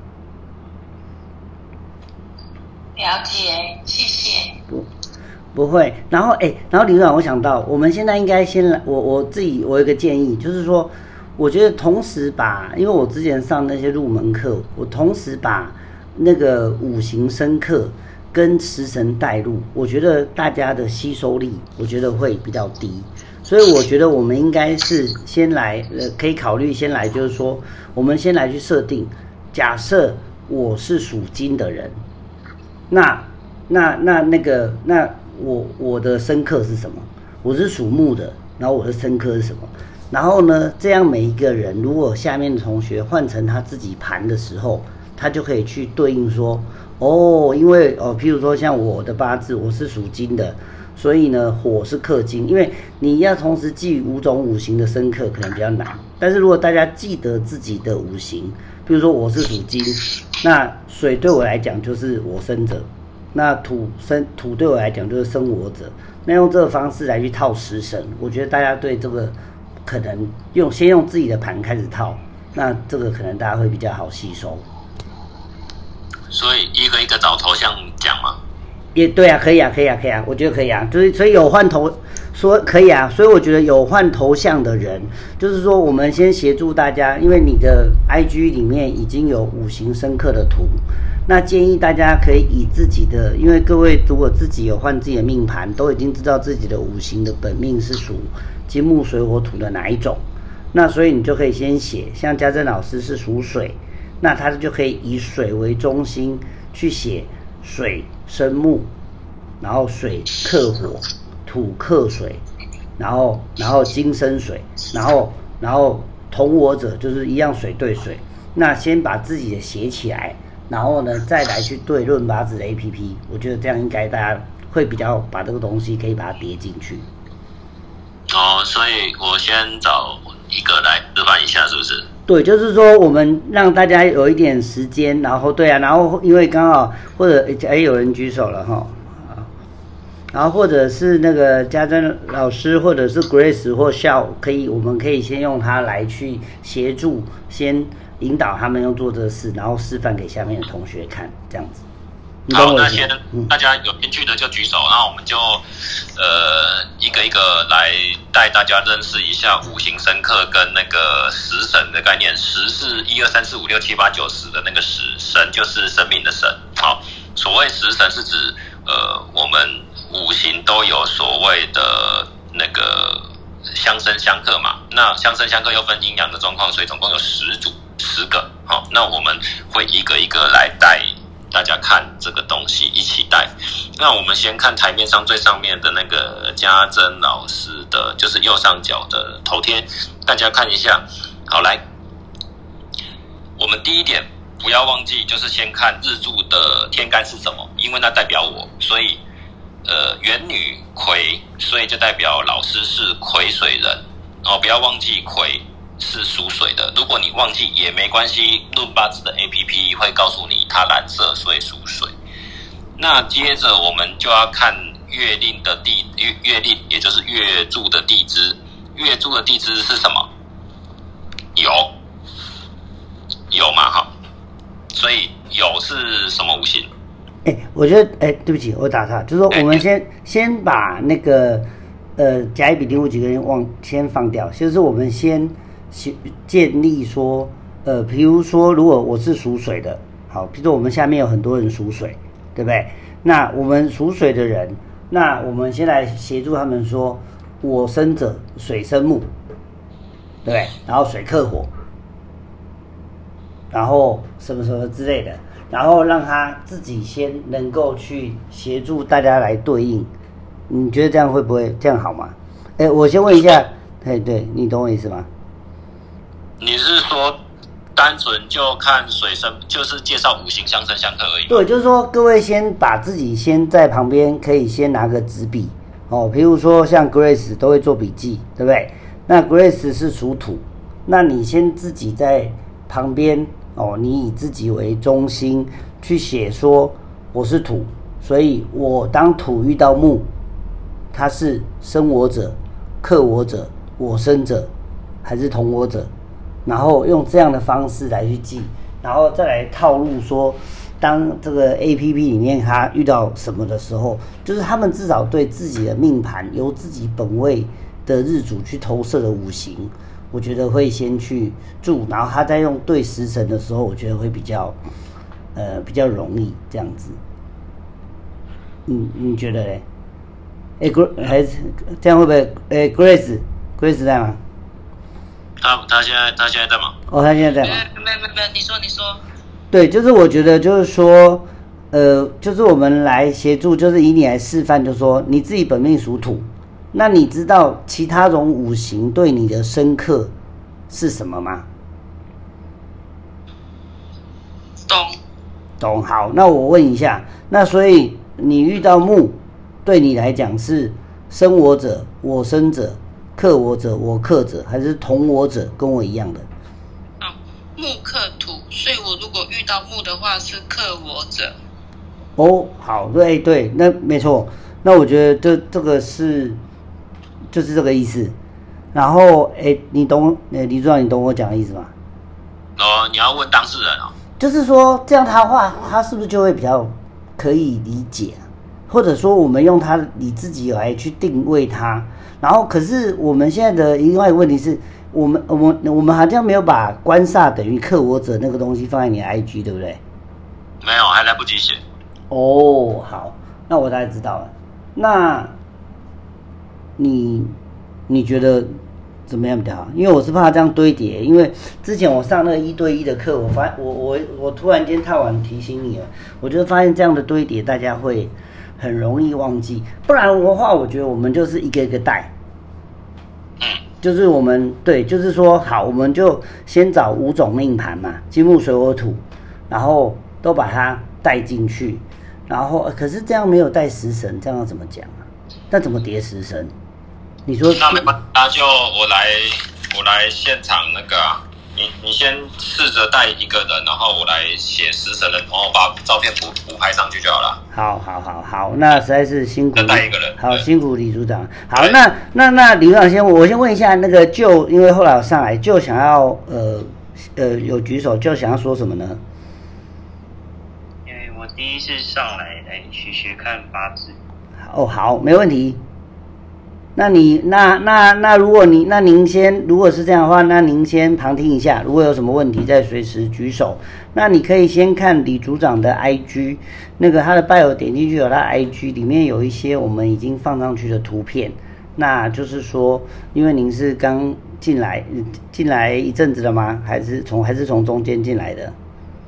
了解，谢谢。 不，不会。然后，哎，然后李组长，我想到，我们现在应该先来，我我自己我有一个建议，就是说。 我觉得同时把，因为我之前上那些入门课，我同时把那个五行生克跟食神带入，我觉得大家的吸收力，我觉得会比较低。所以我觉得我们应该是先来，呃，可以考虑先来，就是说，我们先来去设定，假设我是属金的人，那那那那个那我我的生克是什么？我是属木的，然后我的生克是什么？然后呢，这样每一个人，如果下面的同学换成他自己盘的时候，他就可以去对应说，哦，因为哦，譬如说像我的八字，我是属金的。所以呢，火是克金，因为你要同时记五种五行的生克可能比较难。但是如果大家记得自己的五行，比如说我是属金，那水对我来讲就是我生者，那土生土对我来讲就是生我者。那用这个方式来去套食神，我觉得大家对这个可能用先用自己的盘开始套，那这个可能大家会比较好吸收。 所以一个一个找头像讲嘛。 也对啊，可以啊，可以啊，可以啊，我觉得可以啊，就是所以有换头说可以啊，所以我觉得有换头像的人，就是说我们先协助大家，因为你的 I G 里面已经有五行生克的图，那建议大家可以以自己的，因为各位如果自己有换自己的命盘，都已经知道自己的五行的本命是属金木水火土的哪一种，那所以你就可以先写，像家珍老师是属水，那他就可以以水为中心去写。水生木，然后水克火，土克水，然后然后金生水，然后然后同我者就是一样水对水。那先把自己的写起来，然后呢再来去对论八字的 A P P， 我觉得这样应该大家会比较把这个东西可以把它叠进去。 哦，所以我先找一个来示范一下，是不是？ 对，就是说我们让大家有一点时间，然后对啊，然后因为刚好或者哎有人举手了哈，然后或者是那个家珍老师或者是 Grace 或笑，可以我们可以先用它来去协助，先引导他们用做这个事，然后示范给下面的同学看，这样子。 好，那先大家有兴趣的就举手，那我们就呃一个一个来带大家认识一下五行生克跟那个食神的概念。食是一二三四五六七八九十的那个食，神就是生命的神。好，所谓食神是指呃我们五行都有所谓的那个相生相克嘛。那相生相克又分阴阳的状况，所以总共有十组十个。好，那我们会一个一个来带。大家看这个东西一起带。那我们先看台面上最上面的那个家珍老师的，就是右上角的头贴，大家看一下。好，来，我们第一点不要忘记，就是先看日柱的天干是什么，因为那代表我，所以呃元女癸，所以就代表老师是癸水人哦，不要忘记癸。是属水的，如果你忘记也没关系，论八字的 A P P 会告诉你它蓝色，所以属水。那接着我们就要看月令的地月月令，也就是月柱的地支。月柱的地支是什么？酉，酉嘛哈，所以酉是什么五行？ 哎、欸，我觉得哎、欸，对不起，我打岔，就是说我们先、欸、先把那个呃甲乙丙丁戊己庚忘先放掉，就是我们先。建立说，呃，比如说，如果我是属水的，好，比如说我们下面有很多人属水，对不对？那我们属水的人，那我们先来协助他们说，我生者水生木，对不对？然后水克火，然后什么什么之类的，然后让他自己先能够去协助大家来对应。你觉得这样会不会这样好吗？哎，我先问一下，对对，你懂我意思吗？ 你是说单纯就看水生，就是介绍五行相生相克而已？ 对，就是说各位先把自己先在旁边，可以先拿个纸笔哦，比如说像 Grace 都会做笔记，对不对？那 Grace 是属土，那你先自己在旁边哦，你以自己为中心去写说我是土，所以我当土遇到木，它是生我者、克我者、我生者还是同我者？然后用这样的方式来去记，然后再来套路说，当这个 A P P 里面他遇到什么的时候，就是他们至少对自己的命盘由自己本位的日主去投射的五行， 我觉得会先去注，然后他在用对时辰的时候，我觉得会比较呃比较容易这样子。嗯，你觉得嘞？哎、欸，还是这样会不会？哎、欸、，Grace，Grace 在吗？ 他他现在他现在在吗？ 哦，他现在在吗？ 没没没没，你说你说。 对，就是我觉得就是说，呃，就是我们来协助，就是以你来示范，就是说你自己本命属土。那你知道其他种五行对你的深刻是什么吗？ 懂。 懂。好，那我问一下，那所以你遇到木，对你来讲是生我者、我生者、克我者、我克者，还是同我者？跟我一样的。 哦，木克土，所以我如果遇到木的话是克我者。 哦，好，对对，那没错。那我觉得这这个是。就是这个意思，然后哎，你懂哎，李组长，你懂我讲的意思吗？ 哦，你要问当事人哦。 就是说这样他话，他是不是就会比较可以理解、啊？或者说我们用他你自己来去定位他，然后可是我们现在的另外一个问题是，我们我们我们好像没有把官煞等于克我者那个东西放在你的 I G， 对不对？ 没有，还来不及写。 哦，好，那我大概知道了。那。你你觉得怎么样比较好？因为我是怕这样堆叠，因为之前我上那个一对一的课，我发我我我突然间太晚提醒你了，我就发现这样的堆叠大家会很容易忘记，不然的话，我觉得我们就是一个一个带， 嗯， 就是我们对，就是说好，我们就先找五种命盘嘛，金木水火土，然后都把它带进去，然后可是这样没有带食神，这样要怎么讲啊？那怎么叠食神？你说那没办法，那就我来我来现场那个啊，你你先试着带一个人，然后我来写食神人，然后把照片补补拍上去就好了。 好好好好，那实在是辛苦。 再带一个人。 好辛苦李组长。好，那那那李组长先，我先问一下那个就，因为后来我上来就想要呃呃有举手，就想要说什么呢？ 因为我第一次上来来学学看八字。 哦，好，没问题。那你那那那如果你那您先，如果是这样的话，那您先旁听一下，如果有什么问题再随时举手。那你可以先看李组长的 I G， 那个他的 bio 点进去有他 I G 里面有一些我们已经放上去的图片。那就是说，因为您是刚进来进来一阵子了吗？还是从还是从中间进来的？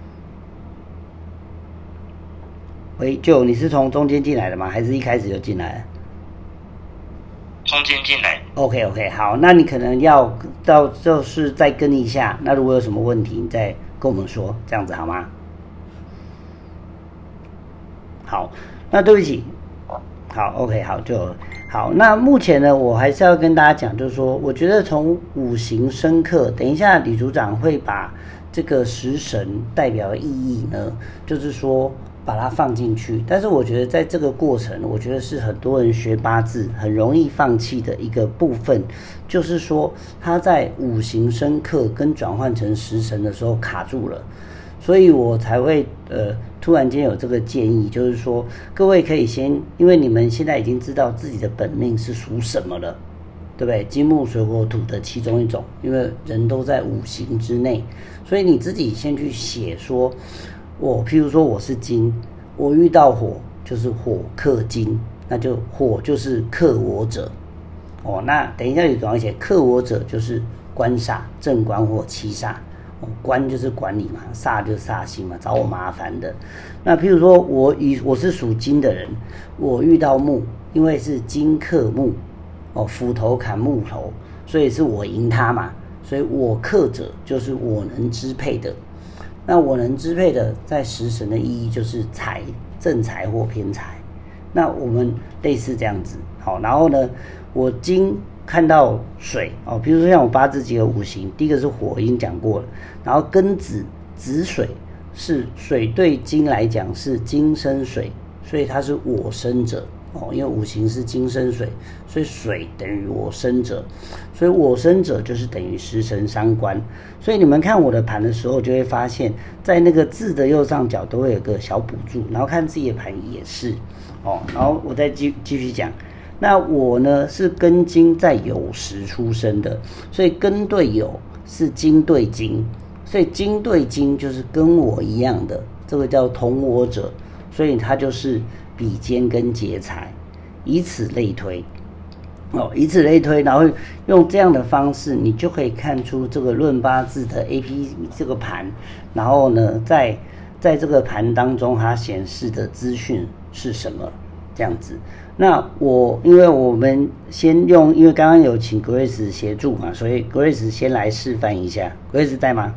喂，就你是从中间进来的吗？还是一开始就进来了？ 中间进来。 OK OK， 好，那你可能要到就是再跟一下，那如果有什么问题，你再跟我们说，这样子好吗？好，那对不起，好 OK 好就好。那目前呢，我还是要跟大家讲，就是说，我觉得从五行生克，等一下李组长会把这个食神代表的意义呢，就是说。把它放进去，但是我觉得在这个过程，我觉得是很多人学八字很容易放弃的一个部分，就是说他在五行生克跟转换成食神的时候卡住了，所以我才会呃突然间有这个建议，就是说各位可以先，因为你们现在已经知道自己的本命是属什么了，对不对？金木水火土的其中一种，因为人都在五行之内，所以你自己先去写说。我譬如说我是金，我遇到火就是火克金，那就火就是克我者。哦，那等一下你总要写克我者就是官煞，正官或七煞。哦，官就是管理嘛，煞就是煞星嘛，找我麻烦的。那譬如说我以我是属金的人，我遇到木，因为是金克木，哦，斧头砍木头，所以是我赢他嘛，所以我克者就是我能支配的。那我能支配的，在食神的意义就是财，正财或偏财。那我们类似这样子，好，然后呢，我金看到水哦，比如说像我八字几个五行，第一个是火，已经讲过了，然后庚子子水是水对金来讲是金生水，所以它是我生者哦，因为五行是金生水，所以水等于我生者，所以我生者就是等于食神伤官。所以你们看我的盘的时候，就会发现，在那个字的右上角都会有个小补助，然后看自己的盘也是哦。然后我再继继续讲， 那我呢是庚金在酉时出生的，所以庚对酉是金对金，所以金对金就是跟我一样的，这个叫同我者，所以它就是比肩跟劫财，以此类推。哦，以此类推，然后用这样的方式，你就可以看出这个论八字的 A P 这个盘，然后呢，在在这个盘当中，它显示的资讯是什么这样子。那我因为我们先用，因为刚刚有请 Grace 协助嘛，所以 Grace 先来示范一下。Grace 在吗？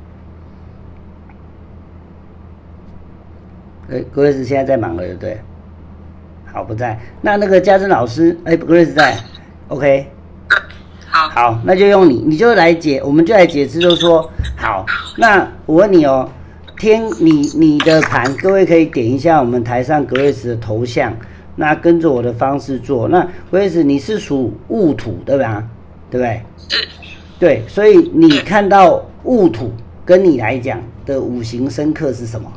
哎 ，Grace 现在在忙了，对不对？好，不在。那那个家珍老师，哎 ，Grace 在 ，OK。 好， 好，那就用你，你就来解，我们就来解释，就是说，好，那我问你哦，天，你你的盘，各位可以点一下我们台上 Grace 的头像，那跟着我的方式做。那 Grace 你是属戊土，对吧？对不对？ 是。 对，所以你看到戊土，跟你来讲的五行生克是什么？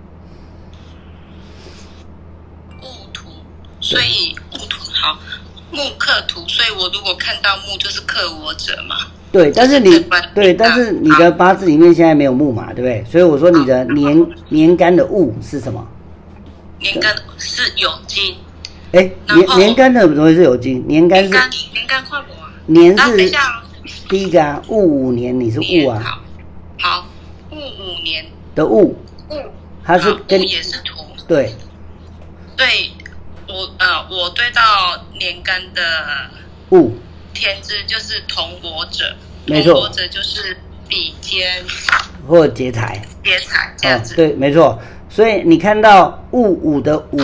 所以木土好，木克土，所以我如果看到木就是克我者嘛。 对，但是你对，但是你的八字里面现在没有木嘛，对不对？所以我说你的年年干的戊是什么？ 年干是酉金。 哎，年年干的怎么会是酉金？年干是年干换我啊。 年是第一个啊，戊午年你是戊啊。 好，好，戊午年的戊， 戊， 它是跟也是土。 对。 对。我呃，我对到年干的戊天支就是同我者， 没错， 同我者就是比肩或劫财， 劫财这样子、 哦。对，没错。所以你看到戊午的午，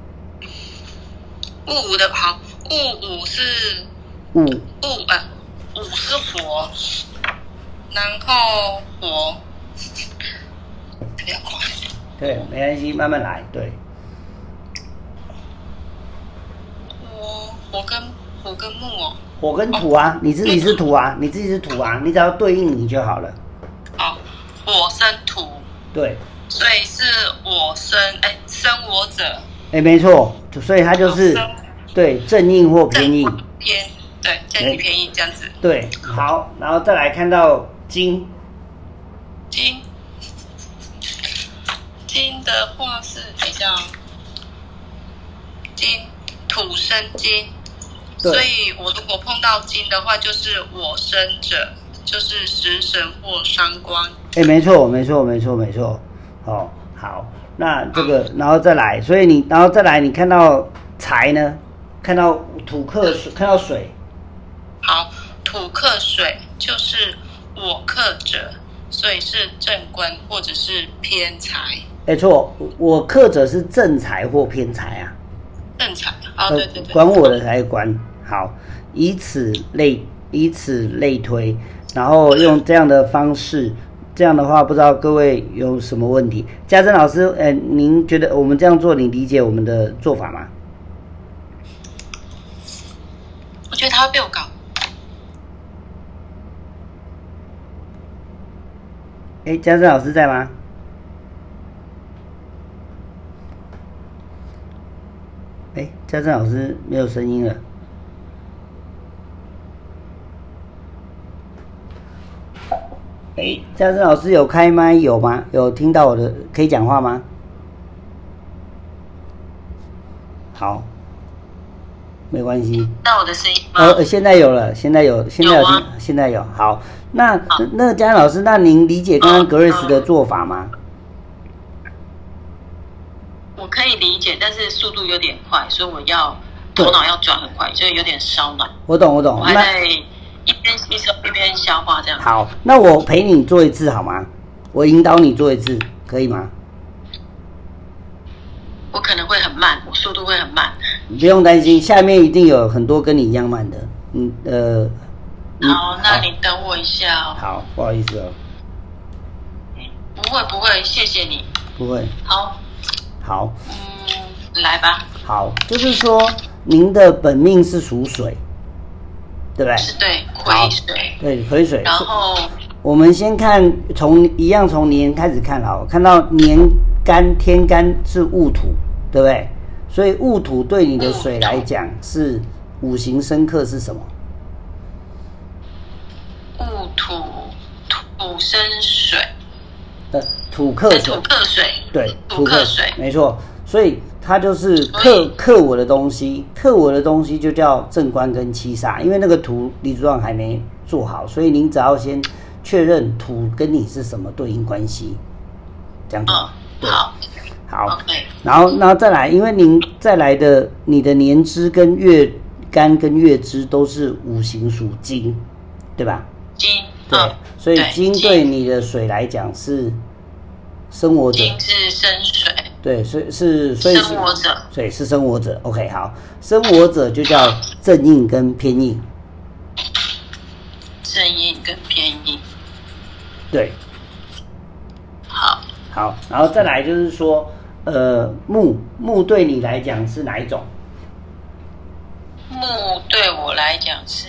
戊午的好，戊午是午戊呃午是火，然后火比较快。 对，没关系，慢慢来。对。 火跟火跟木哦， 火跟土啊，哦、你自己是土啊，你自己是土啊，你只要对应你就好了。 好，火生土， 对， 所以是我生哎生我者， 哎没错，所以它就是对正印或偏印， 偏对正印偏印这样子。 对，好，然后再来看到金， 金金的话是比较金土生金。所以我如果碰到金的话，就是我生者，就是食神或伤官。 哎，没错，没错，没错，没错。哦，好，那这个，然后再来，所以你，然后再来，你看到财呢？看到土克水，看到水。 好，土克水就是我克者，所以是正官或者是偏财。 哎，错，我克者是正财或偏财啊。 正财啊，对对对， 管我的才是官。好，以此类以此类推，然后用这样的方式，这样的话，不知道各位有什么问题？家珍老师，呃，您觉得我们这样做，你理解我们的做法吗？ 我觉得他会被我搞。 哎，家珍老师在吗？哎，家珍老师没有声音了。哎，家珍老师有开麦有吗？有听到我的？可以讲话吗？好，没关系。 那我的声音吗？ 呃，现在有了，现在有，现在有听，有现在有。好，那好那家珍老师，那您理解刚刚 Grace 的做法吗？ 我可以理解，但是速度有点快，所以我要头脑要转很快，就有点烧脑。 我懂，我懂。 我还在一边吸收一边消化这样。 好，那我陪你做一次好吗？我引导你做一次，可以吗？ 我可能会很慢，我速度会很慢。 不用担心，下面一定有很多跟你一样慢的。嗯呃。 好，那你等我一下哦。 好，不好意思哦。 不会不会，谢谢你。 不会。 好。 好， 嗯，来吧。 好，就是说您的本命是属水，对不对？ 是对，癸水。 对，癸水。 然后我们先看从一样从年开始看好，看到年干天干是戊土，对不对？ 所以戊土对你的水来讲是五行生克是什么？ 戊土土生水， 呃，土克水， 土克水， 对， 土克水， 没错。所以它就是克克我的东西，克我的东西就叫正官跟七煞，因为那个图李组长还没做好，所以您只要先确认土跟你是什么对应关系，这样子。 嗯， 对， 好， 好。 okay. 然后，然后再来，因为您再来的你的年支跟月干跟月支都是五行属金，对吧？ 金， 对， 嗯、 所以金对你的水来讲是生我者， 金是生水。 对，所以是所以是生我者， 所以是生我者。OK， 好，生我者就叫正印跟偏印。 正印跟偏印。 对。 好。 好，然后再来就是说，呃，木木对你来讲是哪一种？ 木对我来讲是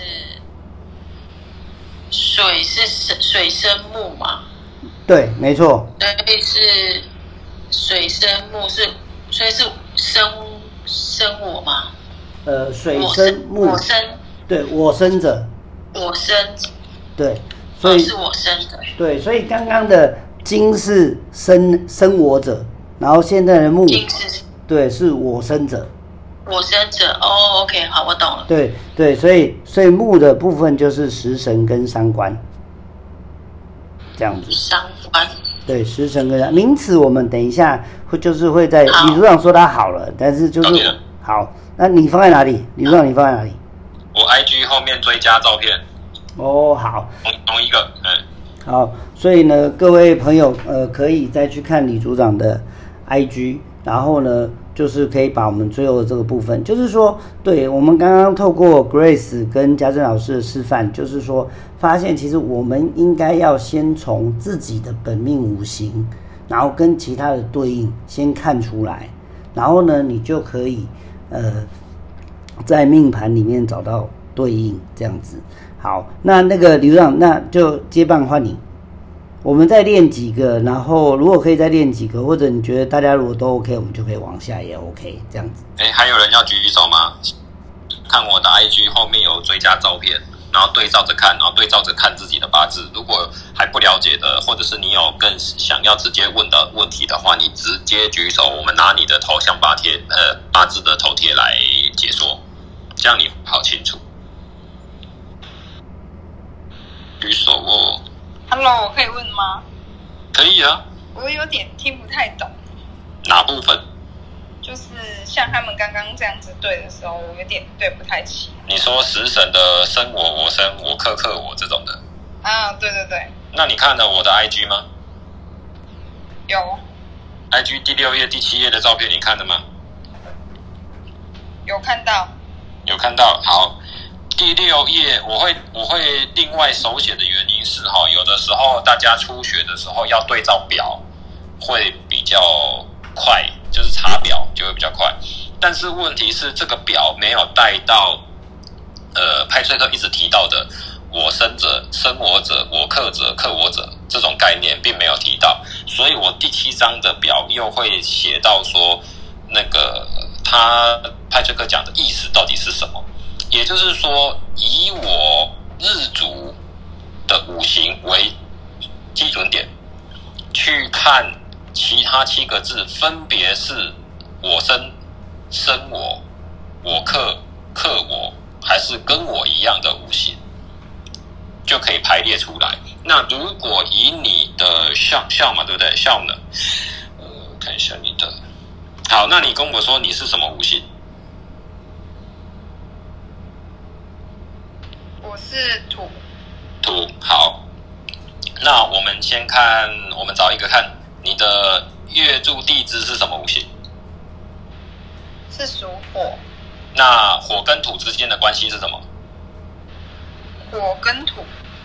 水是生水生木嘛？ 对，没错。 所以是。水生木是，所以是生生我吗？ 呃，水生木， 我生， 对，我生者， 我生， 对，所以、 哦、是我生的， 对，所以刚刚的金是生生我者，然后现在的木， 金是， 对，是我生者， 我生者，哦 ，OK， 好，我懂了， 对对，所以所以木的部分就是食神跟伤官，这样子， 伤官。 对，食神跟名词，我们等一下会就是会在李组长说他好了，但是就是好，那你放在哪里？李组长你放在哪里？ 我 I G 后面追加照片。 哦，好， 同同一个，嗯， 好，所以呢，各位朋友，呃，可以再去看李组长的 I G， 然后呢，就是可以把我们最后的这个部分，就是说，对我们刚刚透过 Grace 跟家政老师的示范，就是说。发现其实我们应该要先从自己的本命五行，然后跟其他的对应先看出来，然后呢，你就可以呃在命盘里面找到对应这样子。好，那那个李组长，那就接棒换你，我们再练几个，然后如果可以再练几个，或者你觉得大家如果都 OK， 我们就可以往下也 OK 这样子。 哎，还有人要举手吗？看我的 I G 后面有追加照片。然后对照着看，然后对照着看自己的八字。如果还不了解的，或者是你有更想要直接问的问题的话，你直接举手，我们拿你的头像八贴呃八字的头贴来解说，这样你好清楚。举手哦。 Hello， 我可以问吗？ 可以啊。 我有点听不太懂。 哪部分？ 就是像他们刚刚这样子对的时候，我有点对不太起。 你说食神的生我、我生我、克克我这种的啊，对对对。 那你看了我的 I G 吗？ 有。 I G 第六页、第七页的照片你看了吗？ 有看到。 有看到，好。第六页我会我会另外手写的原因是哈，有的时候大家初学的时候要对照表会比较快，就是查表就会比较快。但是问题是这个表没有带到呃派翠克一直提到的我生者、生我者、我克者、克我者这种概念并没有提到，所以我第七章的表又会写到说那个他派翠克讲的意思到底是什么。也就是说，以我日主的五行为基准点，去看其他七个字，分别是我生、生我、我克、克我，还是跟我一样的五行，就可以排列出来。那如果以你的笑笑嘛，对不对？笑呢？呃，看一下你的。好，那你跟我说你是什么五行？ 我是土。 土，好。那我们先看，我们找一个看，你的月柱地支是什么五行？ 是属火。 那火跟土之间的关系是什么？ 火跟土。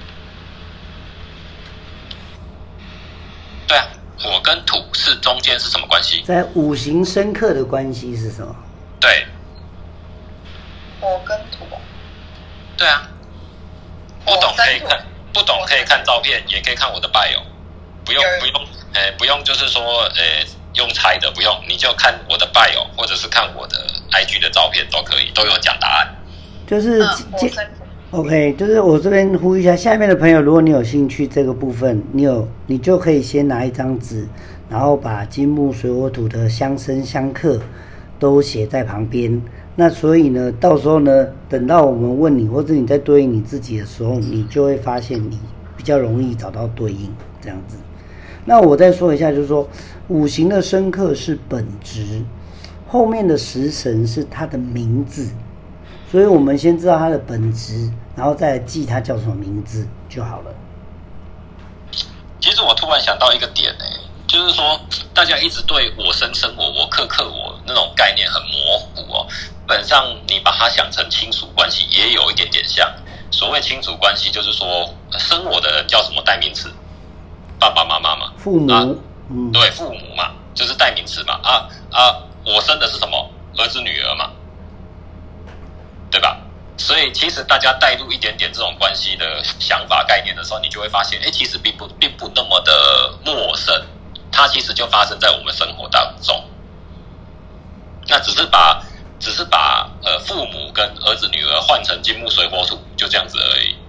对啊，火跟土是中间是什么关系？ 在五行生克的关系是什么？ 对。 火跟土。 对啊。不懂可以看，不懂可以看照片，也可以看我的 bio， 不用不用，呃，不用就是说，呃， 用猜的不用，你就看我的 bio 或者是看我的 I G 的照片都可以，都有讲答案。 就是嗯 OK， 就是我这边呼吁一下，下面的朋友，如果你有兴趣这个部分，你有你就可以先拿一张纸，然后把金木水火土的相生相克都写在旁边。那所以呢，到时候呢，等到我们问你，或者你在对应你自己的时候，你就会发现你比较容易找到对应这样子。那我再说一下，就是说五行的生克是本质，后面的食神是它的名字。所以我们先知道它的本质，然后再来记它叫什么名字就好了。 其实我突然想到一个点呢、欸，就是说大家一直对我生生我，我克克我那种概念很模糊哦。基本上你把它想成亲属关系，也有一点点像。所谓亲属关系，就是说生我的人叫什么代名词？爸爸妈妈嘛， 父母， 啊、 嗯， 对，父母嘛，就是代名词嘛。啊啊，我生的是什么？儿子女儿嘛。对吧？所以其实大家带入一点点这种关系的想法概念的时候，你就会发现，哎，其实并不并不那么的陌生，它其实就发生在我们生活当中。那只是把只是把呃父母跟儿子女儿换成金木水火土，就这样子而已。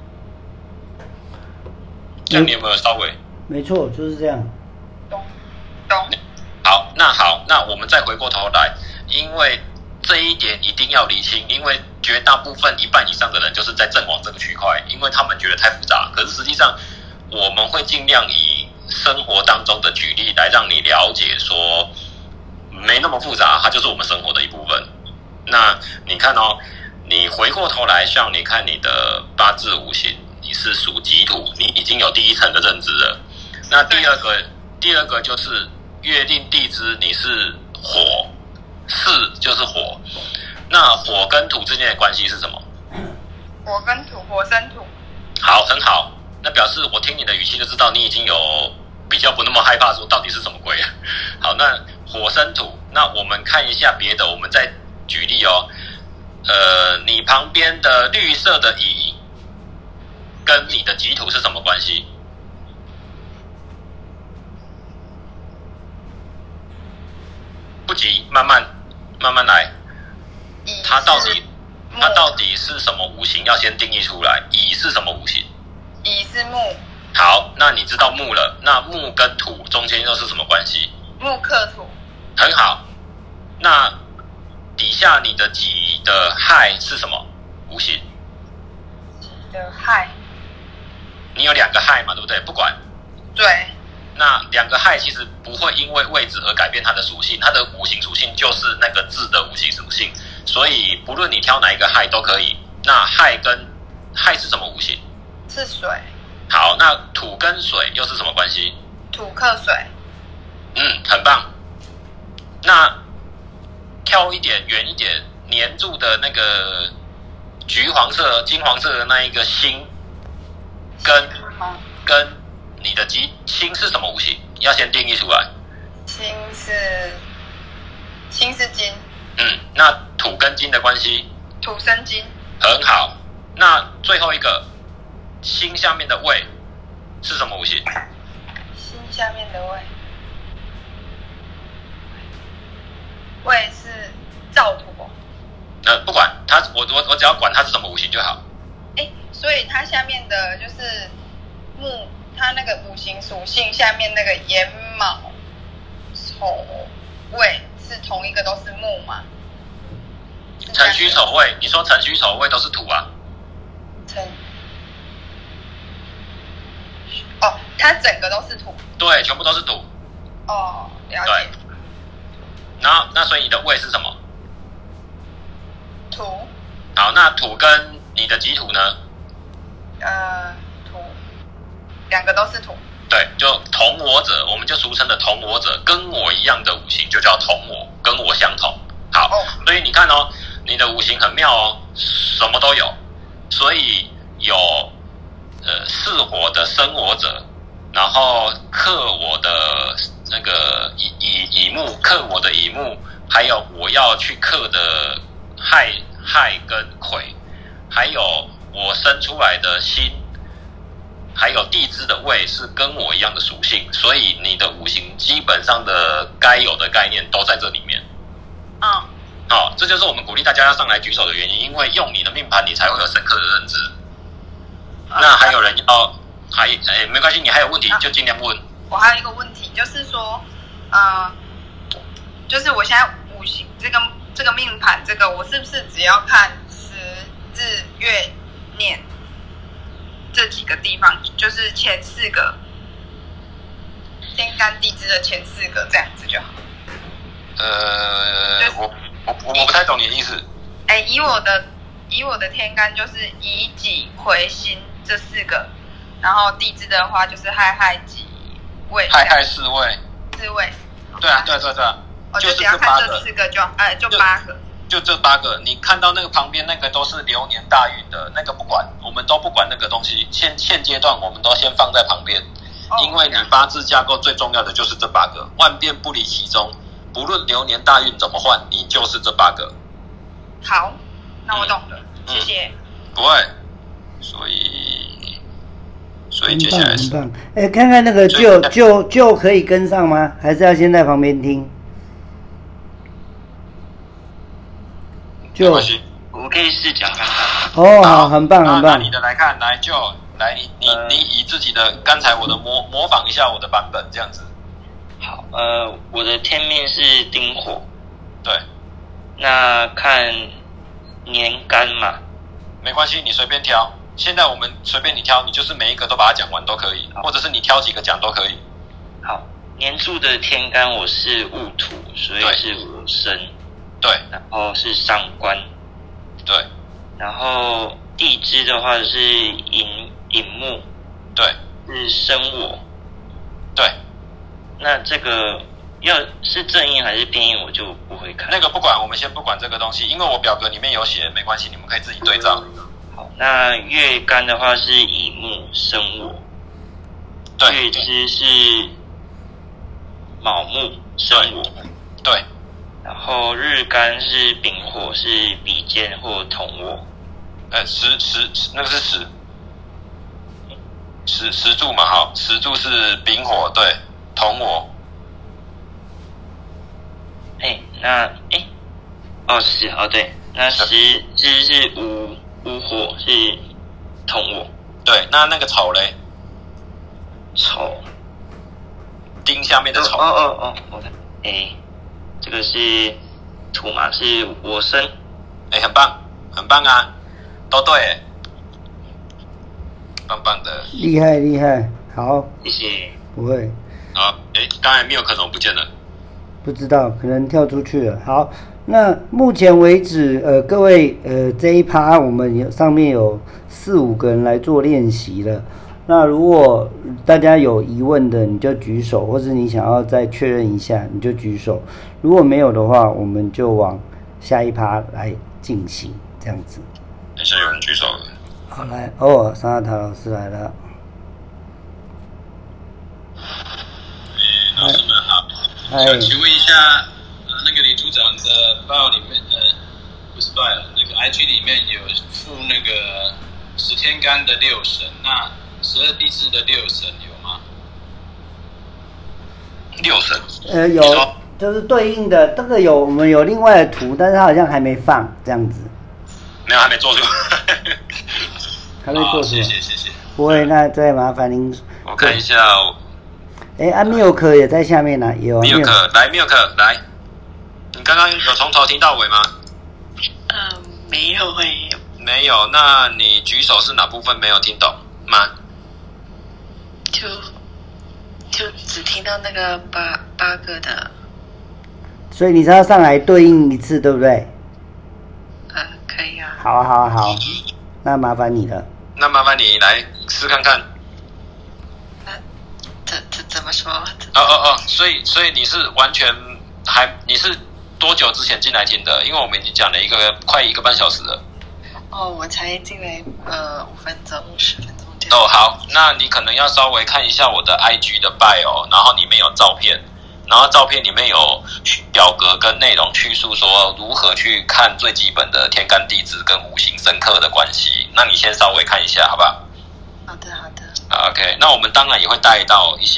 这样你有没有稍微？ 没错，就是这样。 懂懂。 好，那好，那我们再回过头来，因为这一点一定要厘清，因为绝大部分一半以上的人就是在正往这个区块，因为他们觉得太复杂。可是实际上，我们会尽量以生活当中的举例来让你了解说，没那么复杂，它就是我们生活的一部分。那你看哦，你回过头来，像你看你的八字五行，你是属己土，你已经有第一层的认知了。那第二个，第二个就是月令地支，你是火，巳就是火。那火跟土之间的关系是什么？ 火跟土，火生土。 好，很好。那表示我听你的语气就知道你已经有比较不那么害怕说到底是什么鬼啊。好，那火生土，那我们看一下别的，我们再举例哦。呃，你旁边的绿色的乙跟你的己土是什么关系？不急，慢慢慢慢来。它到底它到底是什么五行？要先定义出来。乙是什么五行？ 乙是木。 好，那你知道木了，那木跟土中间又是什么关系？ 木克土。 很好。那底下你的己的亥是什么五行？ 己的亥。 你有两个亥嘛，对不对？不管。 对。 那两个亥其实不会因为位置而改变它的属性，它的五行属性就是那个字的五行属性，所以不论你挑哪一个亥都可以。那亥跟亥是什么五行？ 是水。 好，那土跟水又是什么关系？ 土克水。 嗯，很棒。那挑一点远一点，黏住的那个橘黄色、金黄色的那一个星，跟跟你的金星是什么五行？要先定义出来。 星是星是金。 嗯，那土跟金的关系？ 土生金。 很好。那最后一个星下面的位是什么五行？ 星下面的位，位是燥土。 呃，不管它，我我我只要管它是什么五行就好。 哎，所以它下面的就是木。它那个五行属性下面那个寅卯丑未是同一个，都是木吗？ 辰戌丑未，你说辰戌丑未都是土啊？ 辰哦，它整个都是土。 对，全部都是土。 哦，了解。 然后，那所以你的未是什么？ 土。 好，那土跟你的己土呢？ 呃。两个都是土， 对，就同我者，我们就俗称的同我者，跟我一样的五行就叫同我，跟我相同。好，哦、所以你看哦，你的五行很妙哦，什么都有，所以有呃巳火的生我者，然后克我的那个乙乙乙木，克我的乙木，还有我要去克的亥亥跟癸，还有我生出来的辛。还有地支的位是跟我一样的属性，所以你的五行基本上的该该有的概念都在这里面。 嗯， 好、哦，这就是我们鼓励大家要上来举手的原因，因为用你的命盘，你才会有深刻的认知。 嗯、 那还有人要还诶，没关系，你还有问题就尽量问。 我还有一个问题，就是说，呃，就是我现在五行这个这个命盘，这个我是不是只要看时日月年这几个地方，就是前四个天干地支的前四个这样子就好？ 呃，我我我不太懂你的意思。 哎，以我的以我的天干就是乙己癸辛这四个，然后地支的话就是亥亥己未， 亥亥巳未， 四位。 对啊，对啊，对啊，对啊， 我就就是只要看这四个就，呃，就八个。 就这八个，你看到那个旁边那个都是流年大运的那个不管，我们都不管那个东西。现现阶段我们都先放在旁边， 哦、 因为你八字架构最重要的就是这八个，万变不离其宗。不论流年大运怎么换，你就是这八个。 好，那我懂了， 嗯、 谢谢。 不会，所以所以接下来是， 很棒。哎，看看那个就就就可以跟上吗？还是要先在旁边听？ 没关系， 我可以试讲看看。 哦，好，很棒，很棒。 拿你的来看，来就来你你、呃、你以自己的刚才我的模模仿一下我的版本，这样子。 好，呃，我的天命是丁火， 对。 那看年干嘛？ 没关系，你随便挑。现在我们随便你挑，你就是每一个都把它讲完都可以，或者是你挑几个讲都可以。 好，年柱的天干我是戊土，所以是我生。 对， 然后是伤官， 对， 然后地支的话是寅寅木， 对， 是生我， 对。 那这个要是正印还是偏印，我就不会看。 那个不管，我们先不管这个东西，因为我表格里面有写，没关系，你们可以自己对照。 好，那月干的话是乙木生我， 对， 月支是卯木生我， 对。 然后日干是丙火，是比肩或同我。 呃，石石那个是石，石石柱嘛，好，石柱是丙火，对，同我。 哎，那哎，哦是哦对，那时支是午午火，是同我。 对，那那个丑嘞？ 丑， 丁下面的丑。 哦哦哦，我看，哎。这个是土嘛，是我生， 哎，很棒，很棒啊，都对，棒棒的， 厉害厉害，好， 谢谢， 不会， 好，哎，刚才Milk怎么不见了？ 不知道，可能跳出去了。好，那目前为止，呃，各位，呃，这一趴我们有上面有四五个人来做练习了。那如果大家有疑问的，你就举手，或者你想要再确认一下，你就举手。如果没有的话，我们就往下一趴来进行，这样子。 等一下有人举手了。 好，来，哦，桑娜塔老师来了。 老师们好，想请问一下，呃，那个李组长的 bio 里面，呃，不是 bio，那个 I G 里面有附那个十天干的六神，那十二地支的六神有吗？ 六神？ 呃，有，就是对应的这个有，我们有另外的图，但是它好像还没放，这样子。 没有，还没做出。 还没做出。 谢谢谢谢。 不会，那再麻烦您。 我看一下。 哎，啊 ，Milk 也在下面呢、啊，也有。 Milk 来 ，Milk 来，你刚刚有从头听到尾吗？ 嗯，没有诶。 没有，那你举手是哪部分没有听懂吗？ 就就只听到那个八八个的。 所以你是要上来对应一次，对不对？ 啊，可以啊。 好啊，好啊，好，那麻烦你了。 那麻烦你来试看看。 那怎怎怎么说？ 哦哦哦，所以所以你是完全还你是多久之前进来听的？因为我们已经讲了一个快一个半小时了。 哦，我才进来呃五分钟十分钟这样。哦，好，那你可能要稍微看一下我的 I G 的 bio， 然后里面有照片，然后照片里面有表格跟内容叙述说如何去看最基本的天干地支跟五行生克的关系。那你先稍微看一下，好不好？ 好的，好的。 OK， 那我们当然也会带到一些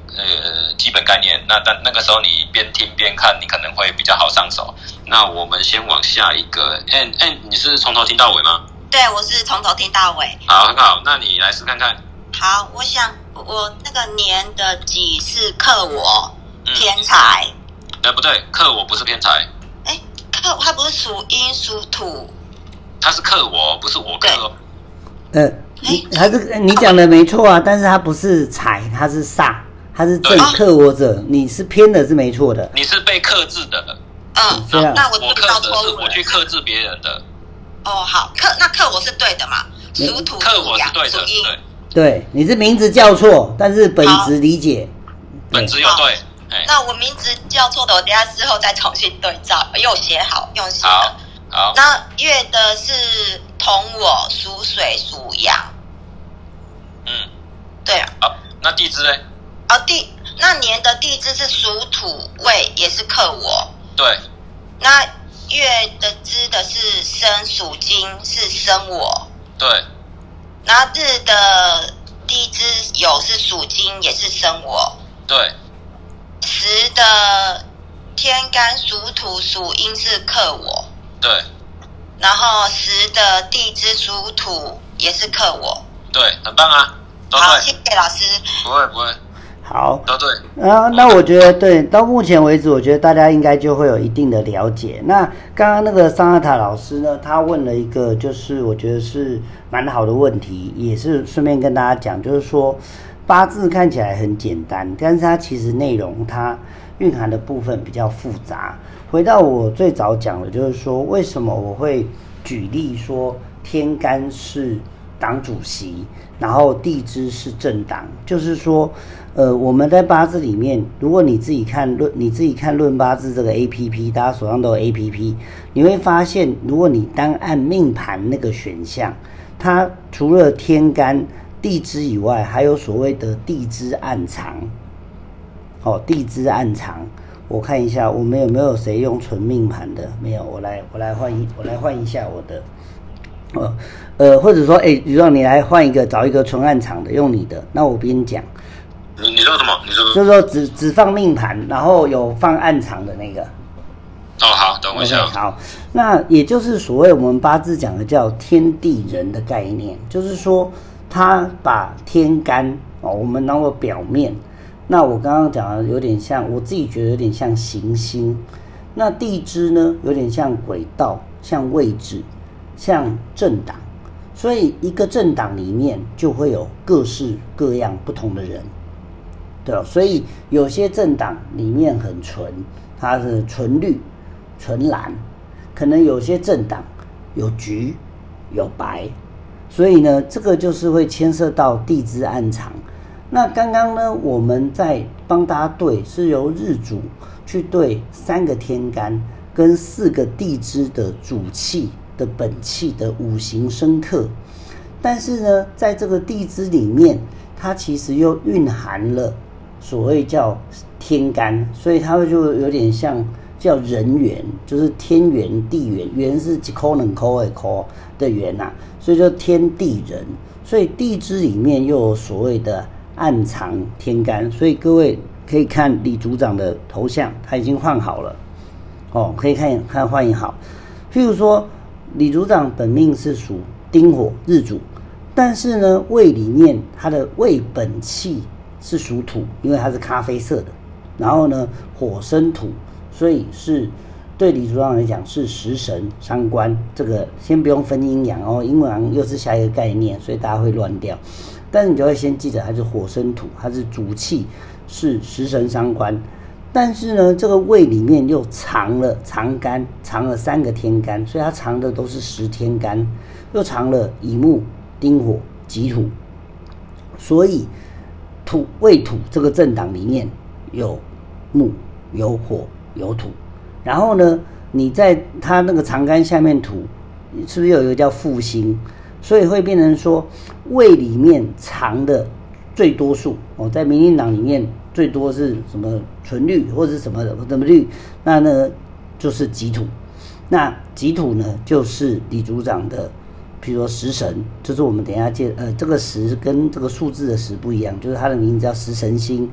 呃基本概念。那但那个时候你边听边看，你可能会比较好上手。那我们先往下一个 ，N N， 你是从头听到尾吗？ 对，我是从头听到尾。 好，很好，那你来试看看。 好，我想我那个年的己是克我、嗯、偏财。 哎，不对，克我不是偏财。 哎，克它不是属阴属土。 它是克我，不是我克哦。 呃，你还是你讲的没错啊，但是它不是财，它是煞，它是正克我者，你是偏的是没错的。 你是被克制的。 嗯，那我我克制是我去克制别人的。 哦，好，克那克我是对的嘛？属土克我是对的， 对。 对，你是名字叫错，但是本质理解， 本质有对。 那我名字叫错的，我等一下之后再重新对照，又写好，用写的。 好，好。 那月的是同我，属水属阳。 嗯， 对啊。 好，那地支呢？ 哦，地那年的地支是属土未，也是克我。 对。 那月的支的是申属金，是生我。 对。 然后日的地支酉是属金，也是生我。 对。 时的天干属土属阴是克我。 对。 然后时的地支属土也是克我。 对，很棒啊，都对。 好，谢谢老师。 不会不会。 好， 都对。 啊，那我觉得对，到目前为止，我觉得大家应该就会有一定的了解。那刚刚那个桑阿塔老师呢，他问了一个，就是我觉得是蛮好的问题，也是顺便跟大家讲，就是说八字看起来很简单，但是它其实内容它蕴含的部分比较复杂。回到我最早讲的，就是说为什么我会举例说天干是党主席，然后地支是政党，就是说。呃，我们在八字里面，如果你自己看论，你自己看论八字这个 A P P， 大家手上都有 A P P， 你会发现，如果你单按命盘那个选项，它除了天干、地支以外，还有所谓的地支暗藏。哦，地支暗藏，我看一下，我们有没有谁用纯命盘的？没有，我来，我来换一，我来换一下我的。呃呃，或者说，哎，比如说你来换一个，找一个纯暗藏的，用你的，那我边讲。 你你说什么？你说就是说只只放命盘，然后有放暗藏的那个。 哦，好，等我一下。 Okay, 好，那也就是所谓我们八字讲的叫天地人的概念，就是说他把天干哦，我们当做表面。那我刚刚讲的有点像，我自己觉得有点像行星。那地支呢，有点像轨道，像位置，像政党。所以一个政党里面就会有各式各样不同的人。对哦，所以有些政党里面很纯，它是纯绿、纯蓝，可能有些政党有橘、有白，所以呢，这个就是会牵涉到地支暗藏。那刚刚呢，我们在帮大家对，是由日主去对三个天干跟四个地支的主气的本气的五行生克，但是呢，在这个地支里面，它其实又蕴含了。所谓叫天干，所以它就有点像叫人缘，就是天缘地缘，缘是一颗两颗的颗的缘呐、啊，所以就天地人。所以地支里面又有所谓的暗藏天干，所以各位可以看李组长的头像，他已经换好了哦，可以看看换好。譬如说李组长本命是属丁火日主，但是呢胃里面他的胃本气。是属土，因为它是咖啡色的，然后呢，火生土，所以是对李组长来讲是食神伤官。这个先不用分阴阳哦，阴阳又是下一个概念，所以大家会乱掉。但是你就会先记得它是火生土，它是主气，是食神伤官。但是呢，这个胃里面又藏了藏干，藏了三个天干，所以它藏的都是十天干，又藏了乙木、丁火、己土，所以。土未土这个政党里面有木、有火、有土，然后呢，你在它那个长干下面土，是不是有一个叫复星？所以会变成说，胃里面藏的最多数哦，在民进党里面最多是什么纯绿或者是什么什么绿，那呢就是己土。那己土呢，就是李组长的。比如说食神，就是我们等一下介呃，这个食跟这个数字的食不一样，就是它的名字叫食神星。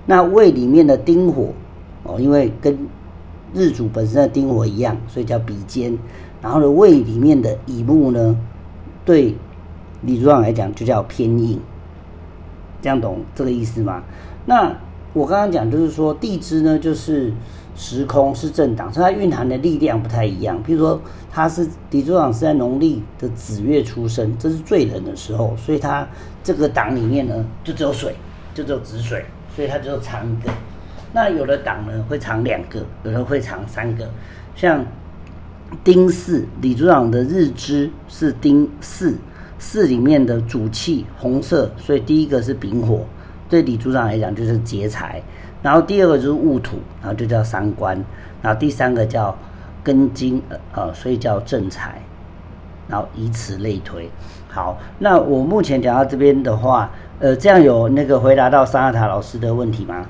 那胃里面的丁火哦，因为跟日主本身的丁火一样，所以叫比肩。然后呢，胃里面的乙木呢，对李组长来讲就叫偏硬。这样懂这个意思吗？那我刚刚讲就是说，地支呢就是时空是正党，所以它蕴含的力量不太一样。譬如说，他是李组长是在农历的子月出生，这是最冷的时候，所以他这个党里面呢就只有水，就只有子水，所以它只有藏一个。那有的党呢会藏两个，有的会藏三个。像丁巳，李组长的日支是丁巳，巳里面的主气红色，所以第一个是丙火，对李组长来讲就是劫财。然后第二个就是戊土，然后就叫伤官。然后第三个叫庚金，呃，所以叫正财。然后以此类推。好，那我目前讲到这边的话，呃，这样有那个回答到桑亚塔老师的问题吗？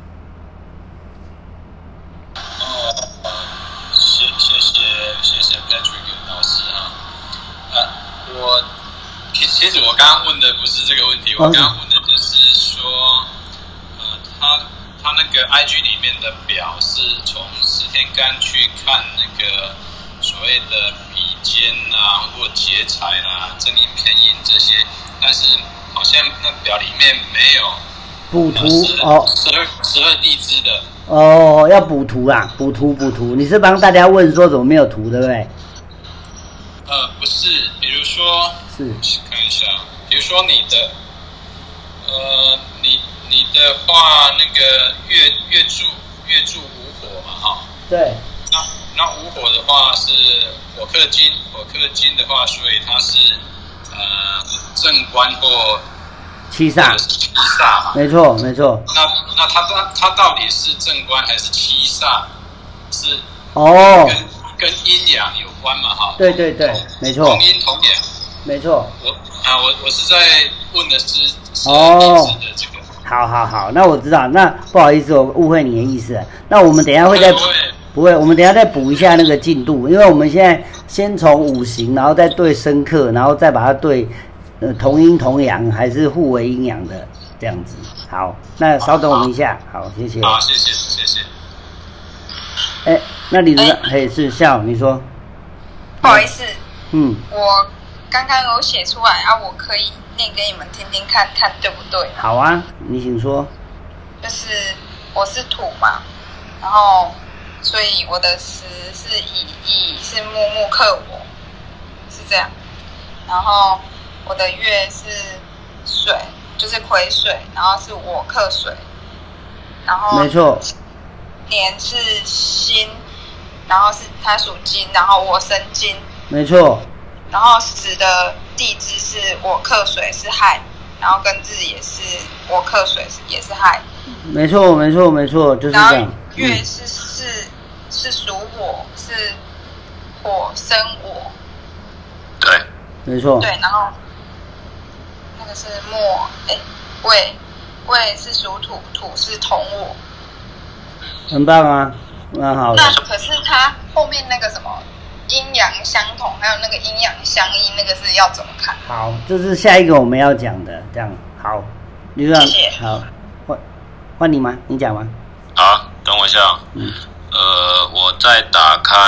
谢谢谢谢谢 Patrick 老师啊，呃，我其其实我刚刚问的不是这个问题，我刚刚问的就是说，呃，他他那个 I G 里面的表是从十天干去看那个所谓的比肩啊，或劫财啊、正印偏印这些，但是好像那表里面没有补图哦， 十二十二地支的。 哦，要补图啊，补图补图，你是帮大家问说怎么没有图，对不对？ 呃，不是，比如说， 是看一下，比如说你的，呃，你你的话，那个月月柱月柱午火嘛，哈。 对。 那那午火的话是火克金，火克金的话，所以它是呃正官或七煞。 七煞嘛。 没错没错。 那那它它它到底是正官还是七煞？是哦。 跟跟阴阳有关嘛，哈。 对对对，没错。 同阴同阳。 没错。 我啊，我我是在问的是哦的这个。 好好好，那我知道。那不好意思，我误会你的意思了。那我们等一下会再。不会，我们等一下再补一下那个进度，因为我们现在先从五行，然后再对生克，然后再把它对呃同阴同阳还是互为阴阳的这样子。好，那稍等我们一下。好，谢谢。 好，谢谢，谢谢。 哎，那李主任，嘿，是笑，你说。 不好意思。 嗯。 我刚刚有写出来啊，我可以念给你们听听看看对不对？ 好啊，你请说。 就是我是土嘛，然后。所以我的时是乙，乙是木，木克我，是这样。然后我的月是水，就是癸水，然后是我克水。然后没错。 年是辛，然后是它属金，然后我生金。 没错。 然后时的地支是我克水是亥，然后跟日也是我克水也是亥。 没错没错没错，就是这样。 然后月是、嗯、是。是属火，是火生我。 对， 没错。 对，然后那个是木，哎，未，未是属土，土是同我。 很棒啊，蛮好的。 那可是它后面那个什么阴阳相同，还有那个阴阳相依，那个是要怎么看？ 好，这是下一个我们要讲的，这样好，李主任， 谢谢。 好，换换你吗？你讲吗？ 好，等我一下。嗯。呃，我再打开，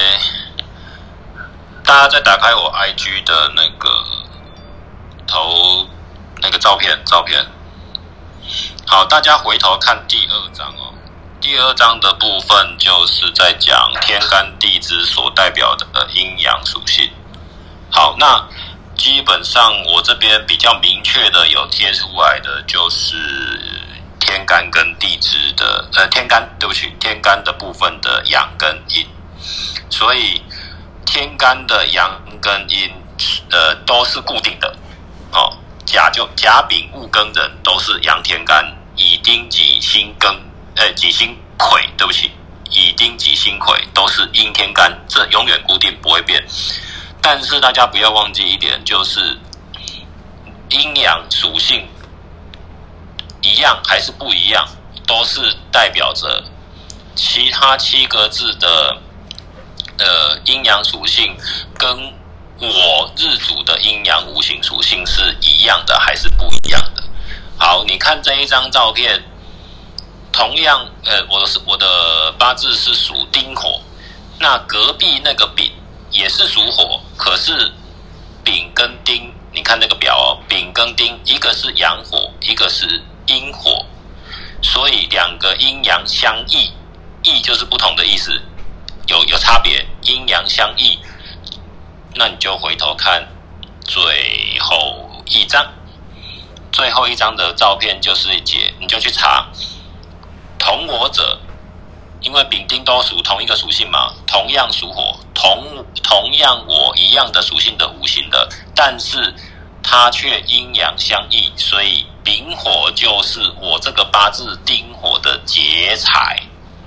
大家再打开我 I G 的那个头那个照片，照片。好，大家回头看第二章哦。第二章的部分就是在讲天干地支所代表的阴阳属性。好，那基本上我这边比较明确的有贴出来的就是天干跟地支的，呃，天干，对不起，天干的部分的阳跟阴，所以天干的阳跟阴，呃，都是固定的，哦，甲就甲丙戊庚壬都是阳天干，乙丁己辛庚，呃，己辛癸，对不起，乙丁己辛癸都是阴天干，这永远固定不会变。但是大家不要忘记一点，就是阴阳属性。一样还是不一样，都是代表着其他七个字的呃阴阳属性，跟我日主的阴阳五行属性是一样的还是不一样的？好，你看这一张照片， 同样，呃，我的是我的八字是属丁火，那隔壁那个丙也是属火，可是丙跟丁，你看那个表哦，丙跟丁，一个是阳火，一个是阴火，所以两个阴阳相异，异就是不同的意思，有有差别，阴阳相异。那你就回头看最后一张，最后一张的照片就是解，你就去查同我者，因为丙丁都属同一个属性嘛，同样属火，同同样我一样的属性的五行的，但是它却阴阳相异，所以丙火就是我这个八字丁火的劫财。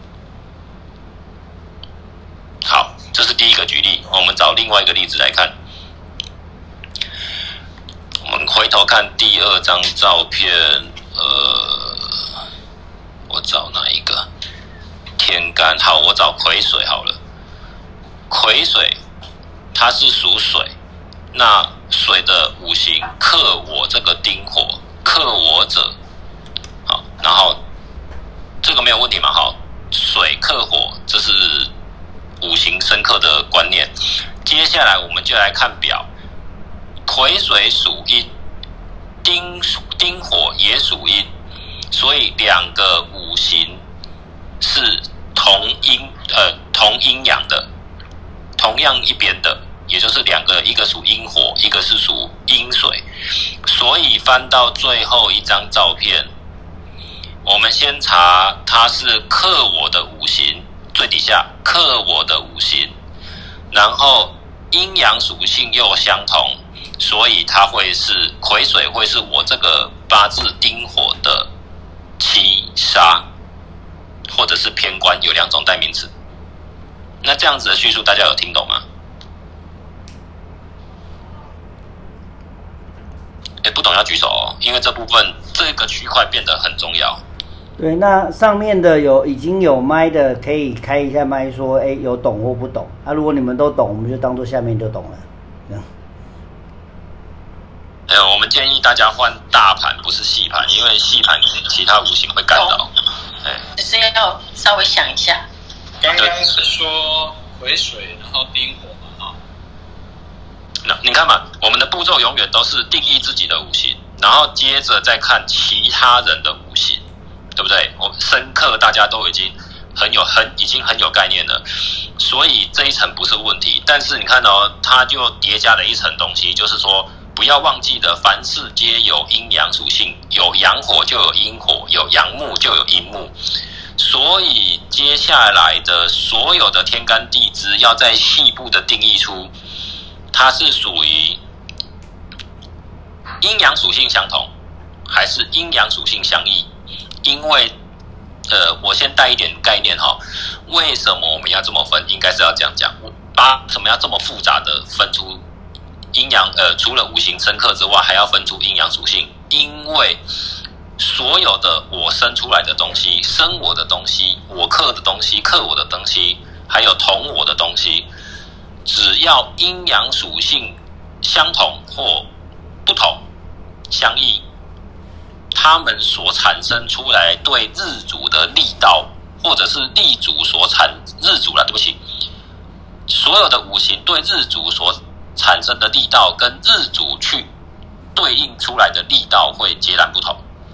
好，这是第一个举例，我们找另外一个例子来看。我们回头看第二张照片，呃，我找哪一个？天干，好，我找癸水好了。癸水它是属水，那水的五行克我这个丁火，克我者，好，然后这个没有问题嘛？好，水克火，这是五行深刻的观念。接下来我们就来看表，癸水属阴，丁丁火也属阴，所以两个五行是同阴呃同阴阳的，同样一边的，也就是两个，一个属阴火，一个是属阴水。所以翻到最后一张照片，我们先查它是克我的五行，最底下克我的五行，然后阴阳属性又相同，所以它会是癸水，会是我这个八字丁火的七杀，或者是偏官，有两种代名词。那这样子的叙述大家有听懂吗？哎，不懂要举手哦，因为这部分这个区块变得很重要。 对，那上面的有已经有麦的，可以开一下麦说，哎，有懂或不懂。啊，如果你们都懂，我们就当做下面就懂了。这样。 呃，我们建议大家换大盘，不是细盘，因为细盘其他五行会干扰。哎， 只是要稍微想一下。 刚刚是说癸水，然后丁火嘛，哈。 那你看嘛，我们的步骤永远都是定义自己的五行，然后接着再看其他人的五行，对不对？我深刻大家都已经很有很已经很有概念了，所以这一层不是问题。但是你看哦，它就叠加了一层东西，就是说不要忘记的，凡事皆有阴阳属性，有阳火就有阴火，有阳木就有阴木。所以接下来的所有的天干地支要在细部的定义出它是属于阴阳属性相同还是阴阳属性相异。因为呃，我先带一点概念哈，为什么我们要这么分？应该是要这样讲，把什么要这么复杂的分出阴阳呃，除了五行生克之外，还要分出阴阳属性，因为所有的我生出来的东西，生我的东西，我克的东西，克我的东西，还有同我的东西，只要阴阳属性相同或不同相异，他们所产生出来对日主的力道，或者是力主所产日主啦，对不起，所有的五行对日主所产生的力道，跟日主去对应出来的力道会截然不同。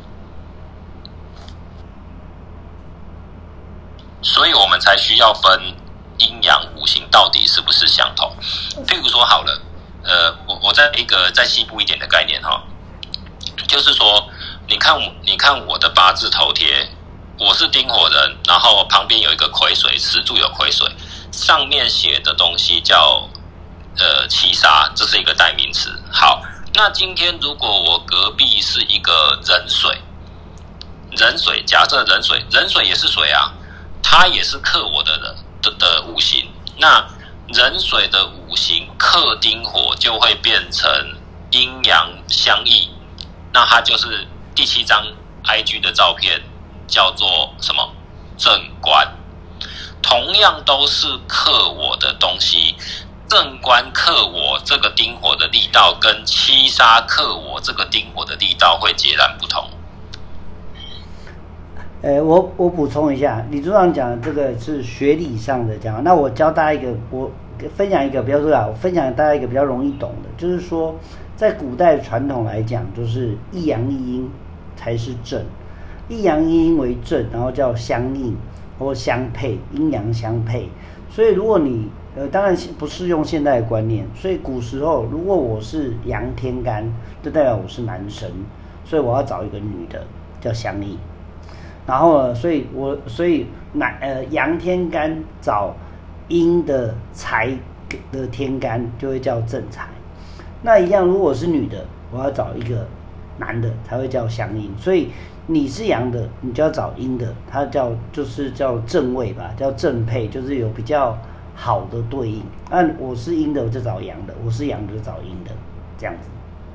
所以我们才需要分阴阳五行到底是不是相同。譬如说好了，呃，我我在一个再细部一点的概念哈，就是说，你看我你看我的八字头贴，我是丁火人，然后旁边有一个癸水，石柱有癸水，上面写的东西叫呃七杀，这是一个代名词。好，那今天如果我隔壁是一个壬水，壬水假设壬水，壬水也是水啊。它也是克我的人 的, 的五行，那壬水的五行克丁火就会变成阴阳相异，那它就是第七张 I G 的照片，叫做什么？正官。同样都是克我的东西，正官克我这个丁火的力道，跟七杀克我这个丁火的力道会截然不同。 呃，我我补充一下，李组长讲的这个是学理上的讲，那我教大家一个，我分享一个比较重要，我分享大家一个比较容易懂的，就是说，在古代传统来讲，就是一阳一阴才是正，一阳一阴为正，然后叫相应或相配，阴阳相配。所以如果你呃，当然不适用现代的观念，所以古时候如果我是阳天干，就代表我是男生，所以我要找一个女的叫相应。然后呢，所以我所以男呃阳天干找阴的财的天干就会叫正财。那一样，如果是女的，我要找一个男的才会叫相应。所以你是阳的，你就要找阴的，它叫就是叫正位吧，叫正配，就是有比较好的对应。那我是阴的，我就找阳的；我是阳的，就找阴的，这样子。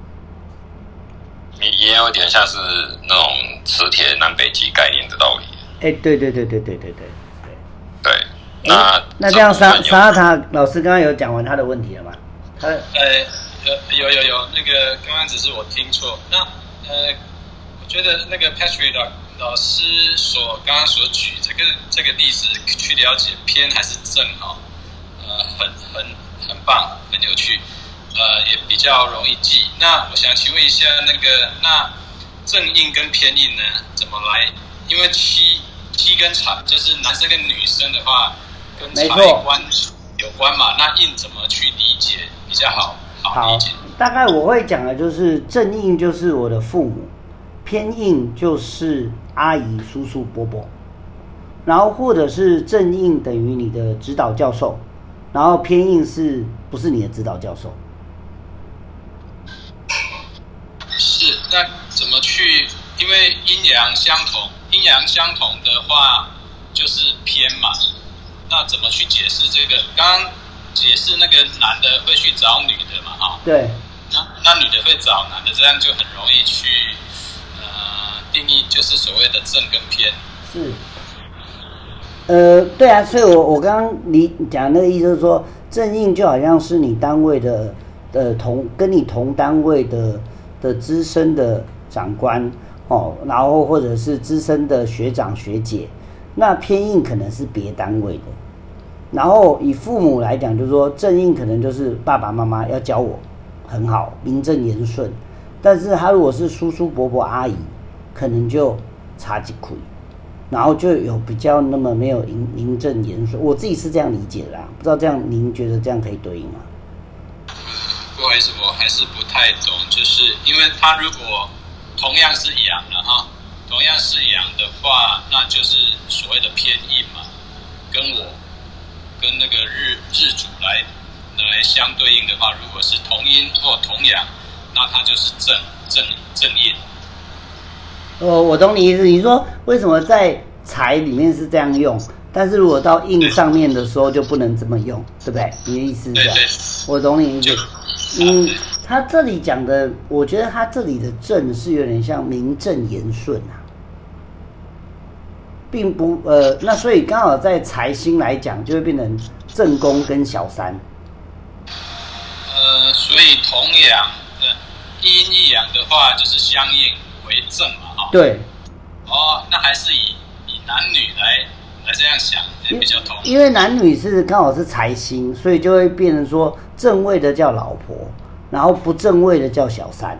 也有点像是那种磁铁南北极概念的道理。 哎，对对对对对对对对。 对，那那这样沙沙塔老师刚刚有讲完他的问题了吗？他呃有有有有那个刚刚只是我听错。那呃，我觉得那个 Patrick 老师所刚刚所举这个这个例子去了解偏还是正哈、哦，呃，很很很棒，很有趣。呃，也比较容易记。那我想请问一下，那个那正印跟偏印呢，怎么来？因为七七跟财就是男生跟女生的话，跟财官有关嘛。那印怎么去理解比较好？好理解。 大概我会讲的就是正印就是我的父母，偏印就是阿姨、叔叔、伯伯，然后或者是正印等于你的指导教授，然后偏印是不是你的指导教授？ 是，那怎么去？因为阴阳相同，阴阳相同的话就是偏嘛。那怎么去解释这个？刚刚解释那个男的会去找女的嘛，哈。 对。 那那女的会找男的，这样就很容易去呃定义，就是所谓的正跟偏。 是。呃，对啊，所以我我刚刚你讲那个意思就是说，正印就好像是你单位的呃同跟你同单位的。的资深的长官哦，然后或者是资深的学长学姐，那偏印可能是别单位的。然后以父母来讲，就是说正印可能就是爸爸妈妈要教我很好，名正言顺。但是他如果是叔叔伯伯阿姨，可能就差几亏，然后就有比较那么没有名正言顺。我自己是这样理解的啦，不知道这样您觉得这样可以对应吗？ 不好意思，我还是不太懂，就是因为他如果同样是阳的哈，同样是阳的话，那就是所谓的偏印嘛，跟我跟那个日日主来来相对应的话，如果是同阴或同阳，那它就是正正正印。 哦，我懂你意思。你说为什么在财里面是这样用，但是如果到印上面的时候就不能这么用，对不对？你的意思是这样？ 对对， 我懂你意思。嗯，他这里讲的，我觉得他这里的正是有点像名正言顺啊，并不呃，那所以刚好在财星来讲，就会变成正宫跟小三。 呃，所以同阳呃一阴一阳的话，就是相应为正嘛，哈。 对。 哦，那还是以以男女来来这样想，也比较通。 因为男女是刚好是财星，所以就会变成说。正位的叫老婆，然后不正位的叫小三，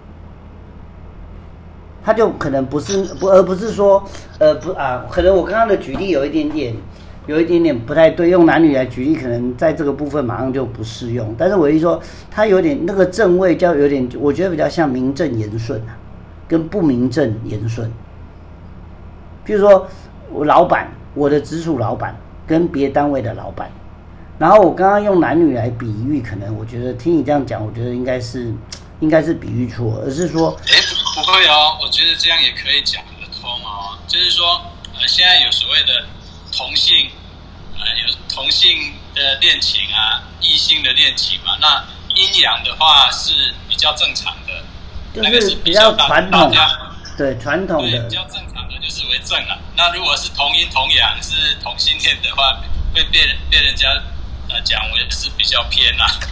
他就可能不是不，而不是说，呃不啊，可能我刚刚的举例有一点点，有一点点不太对，用男女来举例，可能在这个部分马上就不适用。但是我一说，他有点那个正位叫有点，我觉得比较像名正言顺啊，跟不名正言顺。譬如说我老板，我的直属老板跟别单位的老板。然后我刚刚用男女来比喻，可能我觉得听你这样讲，我觉得应该是应该是比喻错，而是说， 哎，不会哦，我觉得这样也可以讲得通哦。就是说，呃，现在有所谓的同性，呃，有同性的恋情啊，异性的恋情嘛。那阴阳的话是比较正常的， 就是比较传统，对传统的， 比较正常的就是为正了。那如果是同阴同阳是同性恋的话，会被被人家。呃，讲为是比较偏啦、啊。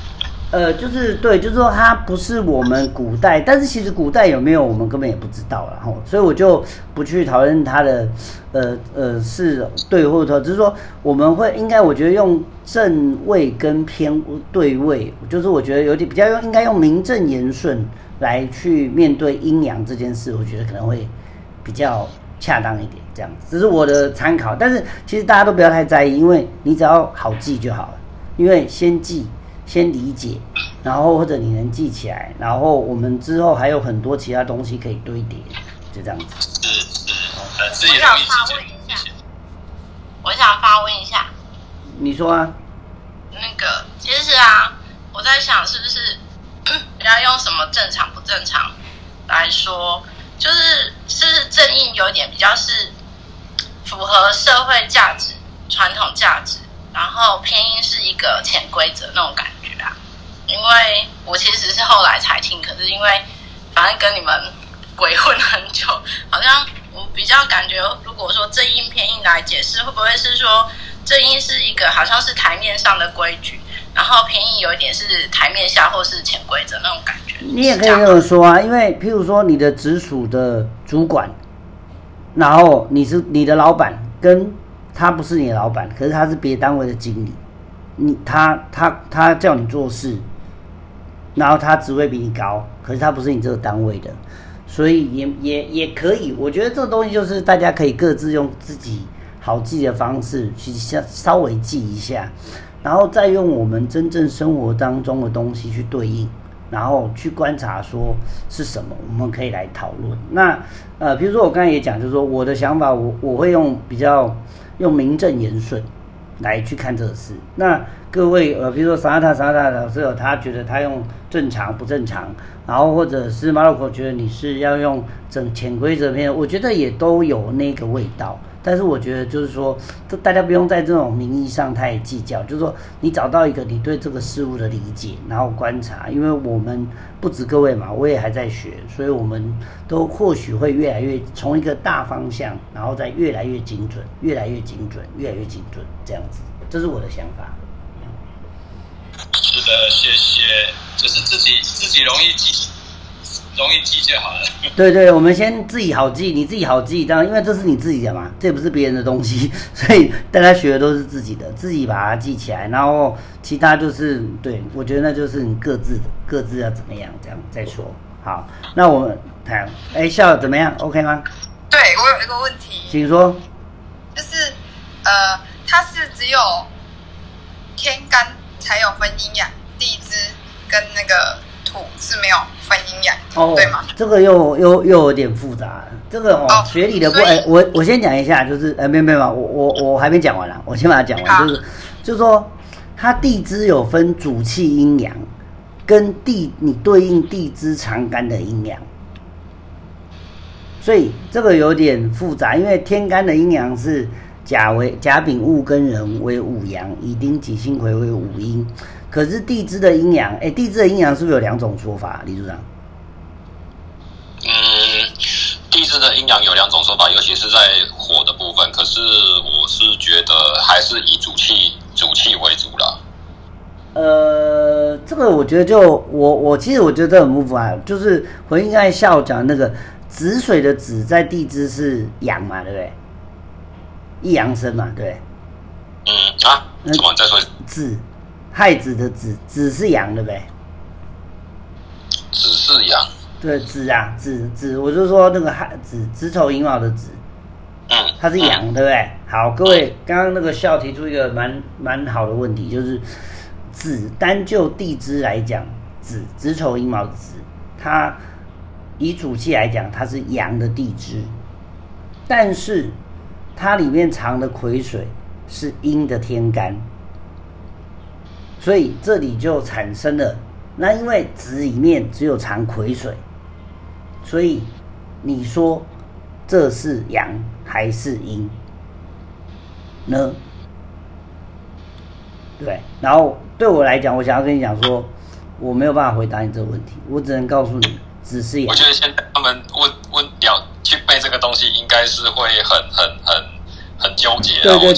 呃，就是对，就是说它不是我们古代，但是其实古代有没有我们根本也不知道了哈，所以我就不去讨论它的呃呃是对或错，只是说我们会应该我觉得用正位跟偏对位，就是我觉得有点比较用应该用名正言顺来去面对阴阳这件事，我觉得可能会比较恰当一点，这样子，这是我的参考。但是其实大家都不要太在意，因为你只要好记就好了，因为先记。先理解，然后或者你能记起来，然后我们之后还有很多其他东西可以堆叠，就这样子。 是是，呃，自我己想发问一下，我想发问一下， 你说啊？ 那个其实啊，我在想是不是要用什么正常不正常来说，就是是不是正印有点比较是符合社会价值、传统价值。然后偏音是一个潜规则那种感觉啊，因为我其实是后来才听，可是因为反正跟你们鬼混很久，好像我比较感觉，如果说正音偏音来解释，会不会是说正音是一个好像是台面上的规矩，然后偏音有一点是台面下或是潜规则那种感觉？ 你也可以这么说啊，因为譬如说你的直属的主管，然后你是你的老板跟。他不是你的老板，可是他是别单位的经理，你他他他叫你做事，然后他职位比你高，可是他不是你这个单位的，所以也也也可以。我觉得这个东西就是大家可以各自用自己好记的方式去稍微记一下，然后再用我们真正生活当中的东西去对应，然后去观察说是什么，我们可以来讨论。那呃，比如说我刚才也讲，就是说我的想法，我我会用比较。用名正言顺来去看这个事。那各位呃，比如说萨塔萨塔老师有他觉得他用正常不正常，然后或者是马洛口觉得你是要用整潜规则篇，我觉得也都有那个味道。但是我觉得就是说，大家不用在这种名义上太计较，就是说你找到一个你对这个事物的理解，然后观察，因为我们不止各位嘛，我也还在学，所以我们都或许会越来越从一个大方向，然后再越来越精准，越来越精准，越来越精准，这样子，这是我的想法。 是的，谢谢，就是自己自己容易记。容易记就好了。 对对，我们先自己好记，你自己好记，当然因为这是你自己的嘛，这也不是别人的东西，所以大家学的都是自己的，自己把它记起来，然后其他就是对，我觉得那就是你各自的，各自要怎么样，这样再说。好，那我们谈，哎，笑怎么样 ？OK 吗？ 对，我有一个问题， 请说。 就是呃，它是只有天干才有分阴阳，地支跟那个土是没有分阴阳，哦，对吗？ 这个又又又有点复杂，这个哦，哦学理的不，哎，我我先讲一下，就是呃，没有没有，我我我还没讲完啦，我先把它讲完，就是就是说，它地支有分主气阴阳，跟地你对应地支长干的阴阳，所以这个有点复杂，因为天干的阴阳是甲为甲丙戊庚壬为午阳，乙丁己辛癸为午阴。可是地支的阴阳，哎，地支的阴阳是不是有两种说法，李组长？ 嗯，地支的阴阳有两种说法，尤其是在火的部分。可是我是觉得还是以主气主气为主啦。 呃，这个我觉得就我我其实我觉得这很不符合，就是回应刚才下午讲那个子水的子在地支是阳嘛，对不对？一阳生嘛，对不对？ 嗯啊，怎么再说？ 子。亥子的子，子是阳，对不对？ 子是阳， 对，子啊，子子，我就说那个亥子，子丑寅卯的子， 嗯， 它是阳，嗯、对不对？好，各位，刚刚那个笑提出一个蛮蛮好的问题，就是子单就地支来讲，子子丑寅卯的子，它以主气来讲，它是阳的地支，但是它里面藏的癸水是阴的天干。所以这里就产生了，那因为子里面只有藏癸水，所以你说这是阳还是阴呢？对，然后对我来讲，我想要跟你讲说，我没有办法回答你这个问题，我只能告诉你，子是阳。 我觉得现在他们问问了去背这个东西，应该是会很很很很纠结。 对对对，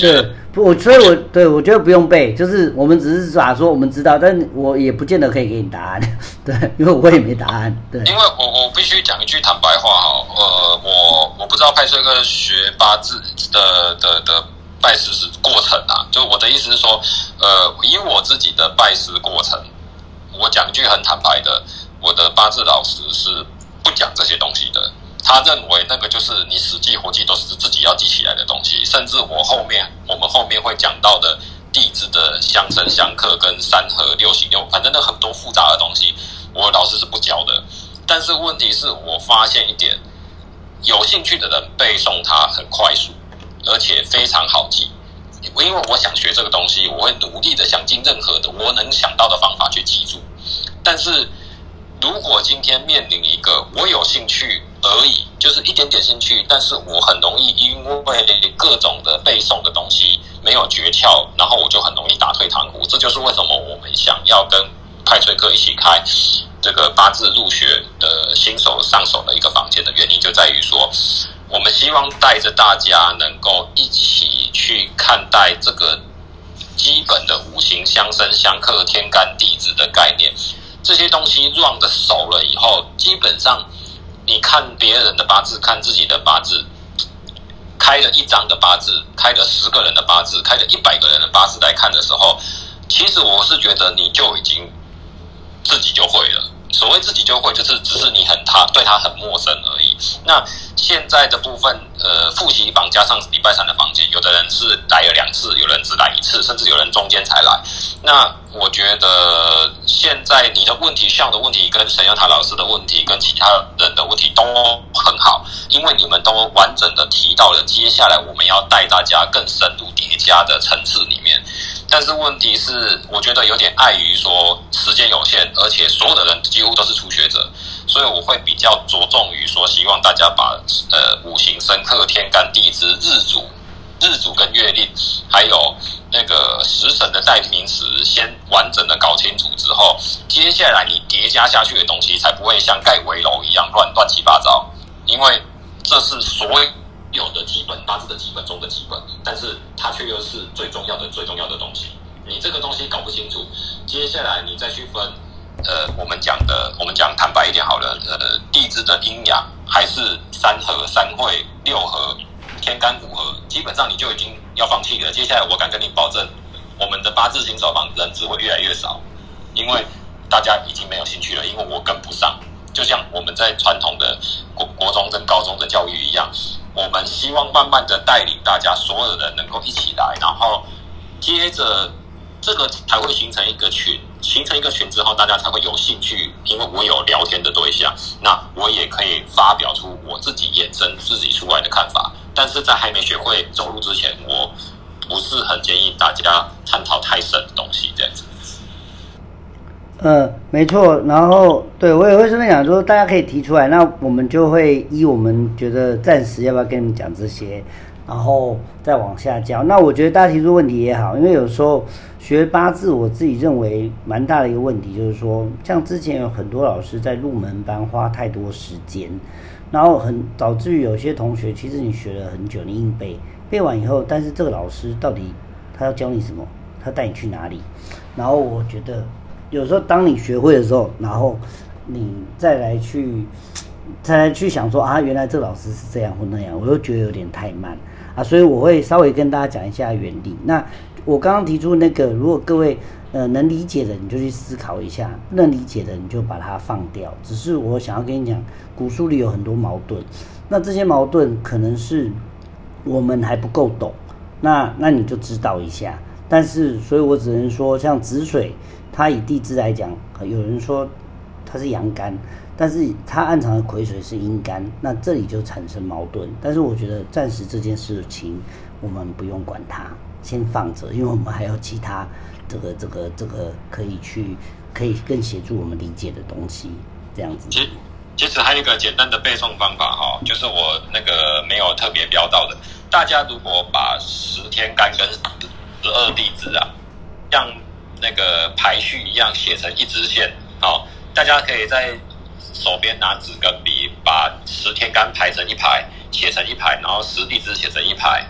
不，我所以我对我觉得不用背，就是我们只是假说我们知道，但我也不见得可以给你答案，对，因为我也没答案，对。 因为我我必须讲一句坦白话哈，呃，我我不知道派翠克学八字的的的拜师是过程啊，就我的意思是说，呃，以我自己的拜师过程，我讲一句很坦白的，我的八字老师是不讲这些东西的。他认为那个就是你死记活记都是自己要记起来的东西，甚至我后面我们后面会讲到的地支的相生相克跟三合六行六，反正那很多复杂的东西，我老师是不教的。但是问题是我发现一点，有兴趣的人背诵它很快速，而且非常好记。因为我想学这个东西，我会努力的想尽任何的我能想到的方法去记住。但是如果今天面临一个我有兴趣而已，就是一点点兴趣，但是我很容易因为各种的背诵的东西没有诀窍，然后我就很容易打退堂鼓。这就是为什么我们想要跟派翠克一起开这个八字入学的新手上手的一个房间的原因，就在于说，我们希望带着大家能够一起去看待这个基本的五行相生相克、天干地支的概念。这些东西 run 的熟了以后，基本上你看别人的八字，看自己的八字，开了一张的八字，开了十个人的八字，开了一百个人的八字来看的时候，其实我是觉得你就已经自己就会了。所谓自己就会，就是只是你很他对他很陌生而已。那现在的部分，呃，复习房加上礼拜三的房间，有的人是来了两次，有人只来一次，甚至有人中间才来。那我觉得现在你的问题、像的问题，跟沈耀塔老师的问题，跟其他人的问题都很好，因为你们都完整的提到了接下来我们要带大家更深入叠加的层次里面。但是问题是，我觉得有点碍于说时间有限，而且所有的人几乎都是初学者，所以我会比较着重于说，希望大家把呃五行生克、天干地支、日主、日主跟月令，还有那个食神的代名词，先完整的搞清楚之后，接下来你叠加下去的东西才不会像盖围楼一样乱乱七八糟，因为这是所谓有的基本八字的基本中的基本，但是它却又是最重要的最重要的东西。你这个东西搞不清楚，接下来你再去分，呃，我们讲的，我们讲坦白一点好了，呃，地支的阴阳还是三合、三会、六合、天干五合，基本上你就已经要放弃了。接下来我敢跟你保证，我们的八字新手房人只会越来越少，因为大家已经没有兴趣了，因为我跟不上。就像我们在传统的国国中跟高中的教育一样，我们希望慢慢的带领大家所有的人能够一起来，然后接着这个才会形成一个群，形成一个群之后，大家才会有兴趣，因为我有聊天的对象，那我也可以发表出我自己衍生自己出来的看法。但是在还没学会走路之前，我不是很建议大家探讨太深的东西，这样子。 呃，没错，然后对我也会顺便讲说，大家可以提出来，那我们就会依我们觉得暂时要不要跟你们讲这些，然后再往下教。那我觉得大家提出问题也好，因为有时候学八字，我自己认为蛮大的一个问题就是说，像之前有很多老师在入门班花太多时间，然后很导致于有些同学其实你学了很久，你硬背，背完以后，但是这个老师到底他要教你什么，他带你去哪里？然后我觉得。有时候当你学会的时候，然后你再来去再来去想说啊，原来这个老师是这样或那样，我又觉得有点太慢啊，所以我会稍微跟大家讲一下原理。那我刚刚提出那个，如果各位呃能理解的，你就去思考一下；不能理解的，你就把它放掉。只是我想要跟你讲，古书里有很多矛盾，那这些矛盾可能是我们还不够懂，那那你就知道一下。但是，所以我只能说，像子水。它以地支来讲，有人说它是阳干，但是它暗藏的癸水是阴干，那这里就产生矛盾。但是我觉得暂时这件事情我们不用管它，先放着，因为我们还有其他这个这个这个可以去可以更协助我们理解的东西，这样子。 其其实还有一个简单的背诵方法哈，就是我那个没有特别标到的，大家如果把十天干跟十二地支啊，像那个排序一样写成一直线，好，大家可以在手边拿纸跟笔，把十天干排成一排，写成一排，然后十地支写成一排，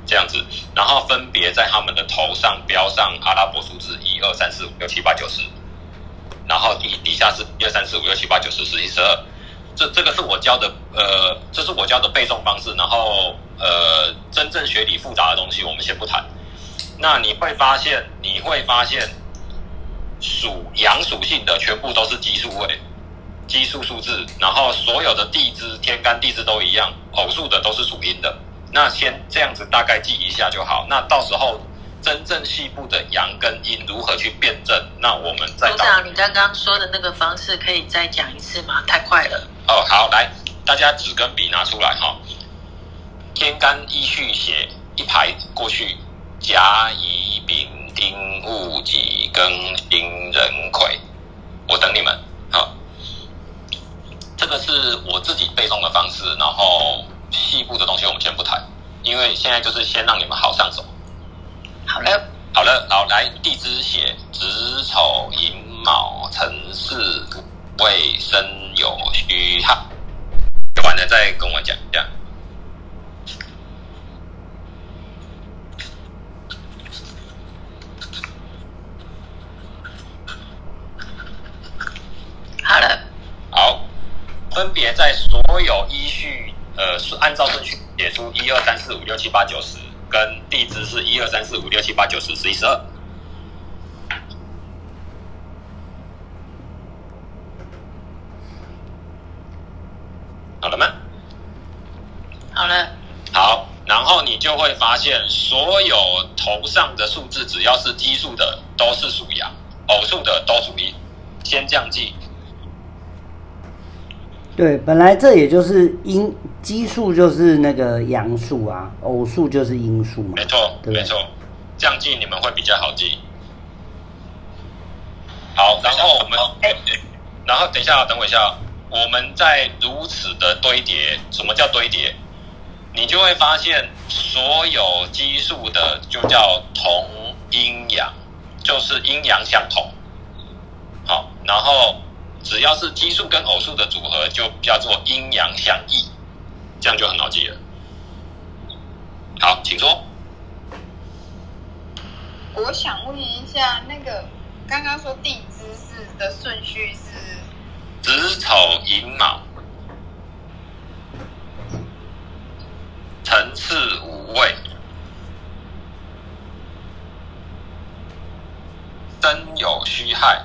这样子，然后分别在他们的头上标上阿拉伯数字一二三四五六七八九十，然后底底下是一二三四五六七八九十十一十二。这这个是我教的，呃，这是我教的背诵方式。然后，呃，真正学理复杂的东西，我们先不谈。那你会发现，你会发现，属阳属性的全部都是奇数位、奇数数字，然后所有的地支、天干地支都一样，偶数的都是属阴的。那先这样子大概记一下就好。那到时候真正细部的阳跟阴如何去辩证，那我们再。组长，你刚刚说的那个方式可以再讲一次吗？太快了。 哦，好，来，大家纸跟笔拿出来哈、哦。天干依序写一排过去，甲乙丙丁戊己庚辛壬癸，我等你们。好、哦，这个是我自己背诵的方式，然后细部的东西我们先不谈，因为现在就是先让你们好上手。 好了， 好了，好，来，地支写子丑寅卯辰巳未申酉戌亥，写完了再跟我讲一下。 好了， 好，分别在所有依序，呃，是按照顺序写出一二三四五六七八九十，跟地支是一二三四五六七八九十十一十二。好了吗？ 好了。 好，然后你就会发现，所有头上的数字，只要是奇数的都是属阳，偶数的都属阴。先这样记。 对，本来这也就是阴，奇数就是那个阳数啊，偶数就是阴数嘛。 没错， 对没错，这样记你们会比较好记。好，然后我们，哎，然后等一下，等我一下。我们在如此的堆叠，什么叫堆叠？你就会发现，所有奇数的就叫同阴阳，就是阴阳相同。好，然后只要是奇数跟偶数的组合，就叫做阴阳相异，这样就很好记了。好，请说。 我想问一下，那个刚刚说地支是的顺序是？ 子丑寅卯辰巳午未申酉戌亥，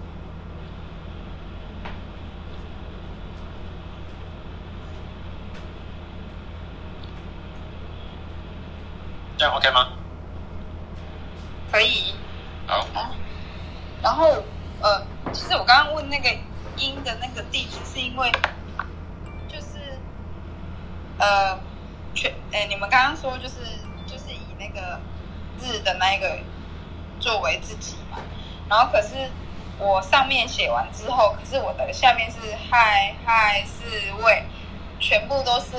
这样 OK 吗？ 可以。 好。 然后呃，其实我刚刚问那个阴的那个地支，是因为就是呃全诶、欸，你们刚刚说就是就是以那个日的那个作为自己嘛，然后可是我上面写完之后，可是我的下面是亥亥巳未，全部都是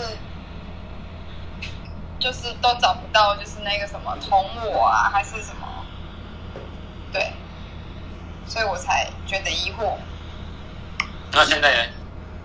就是都找不到，就是那个什么同我啊，还是什么，对，所以我才觉得疑惑。 那现在呢？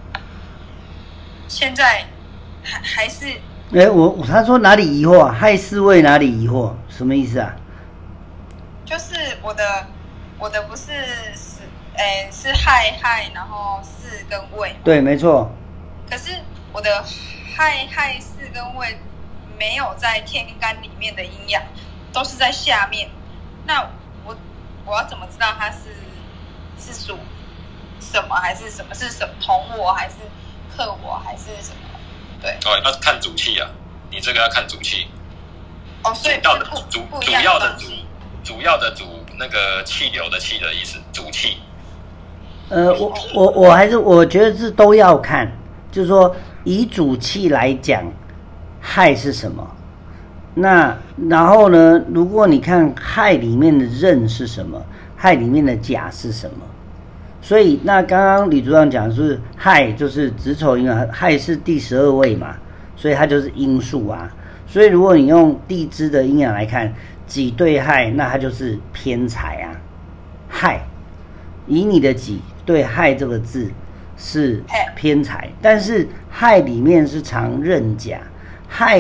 现在还还是哎，我他说哪里疑惑啊？亥巳未哪里疑惑？什么意思啊？ 就是我的我的不是是诶是亥亥，然后巳跟未。 对，没错。 可是我的亥亥巳跟未没有在天干里面的阴阳，都是在下面。那我我要怎么知道它是是属什么，还是什么是什么同我，还是克我，还是什么？对。 哦，要看主气啊，你这个要看主气。 哦，所以主要的主主要的主主要的主那个气流的气的意思，主气。 呃，我我我还是我觉得是都要看，就是说以主气来讲，亥是什么？那然后呢？如果你看亥里面的壬是什么，亥里面的甲是什么？所以那刚刚李组长讲的是亥就是子丑寅卯，亥是第十二位嘛，所以它就是阴数啊。所以如果你用地支的阴阳来看，己对亥，那它就是偏财啊。亥，以你的己对亥这个字是偏财，但是亥里面是藏壬甲，亥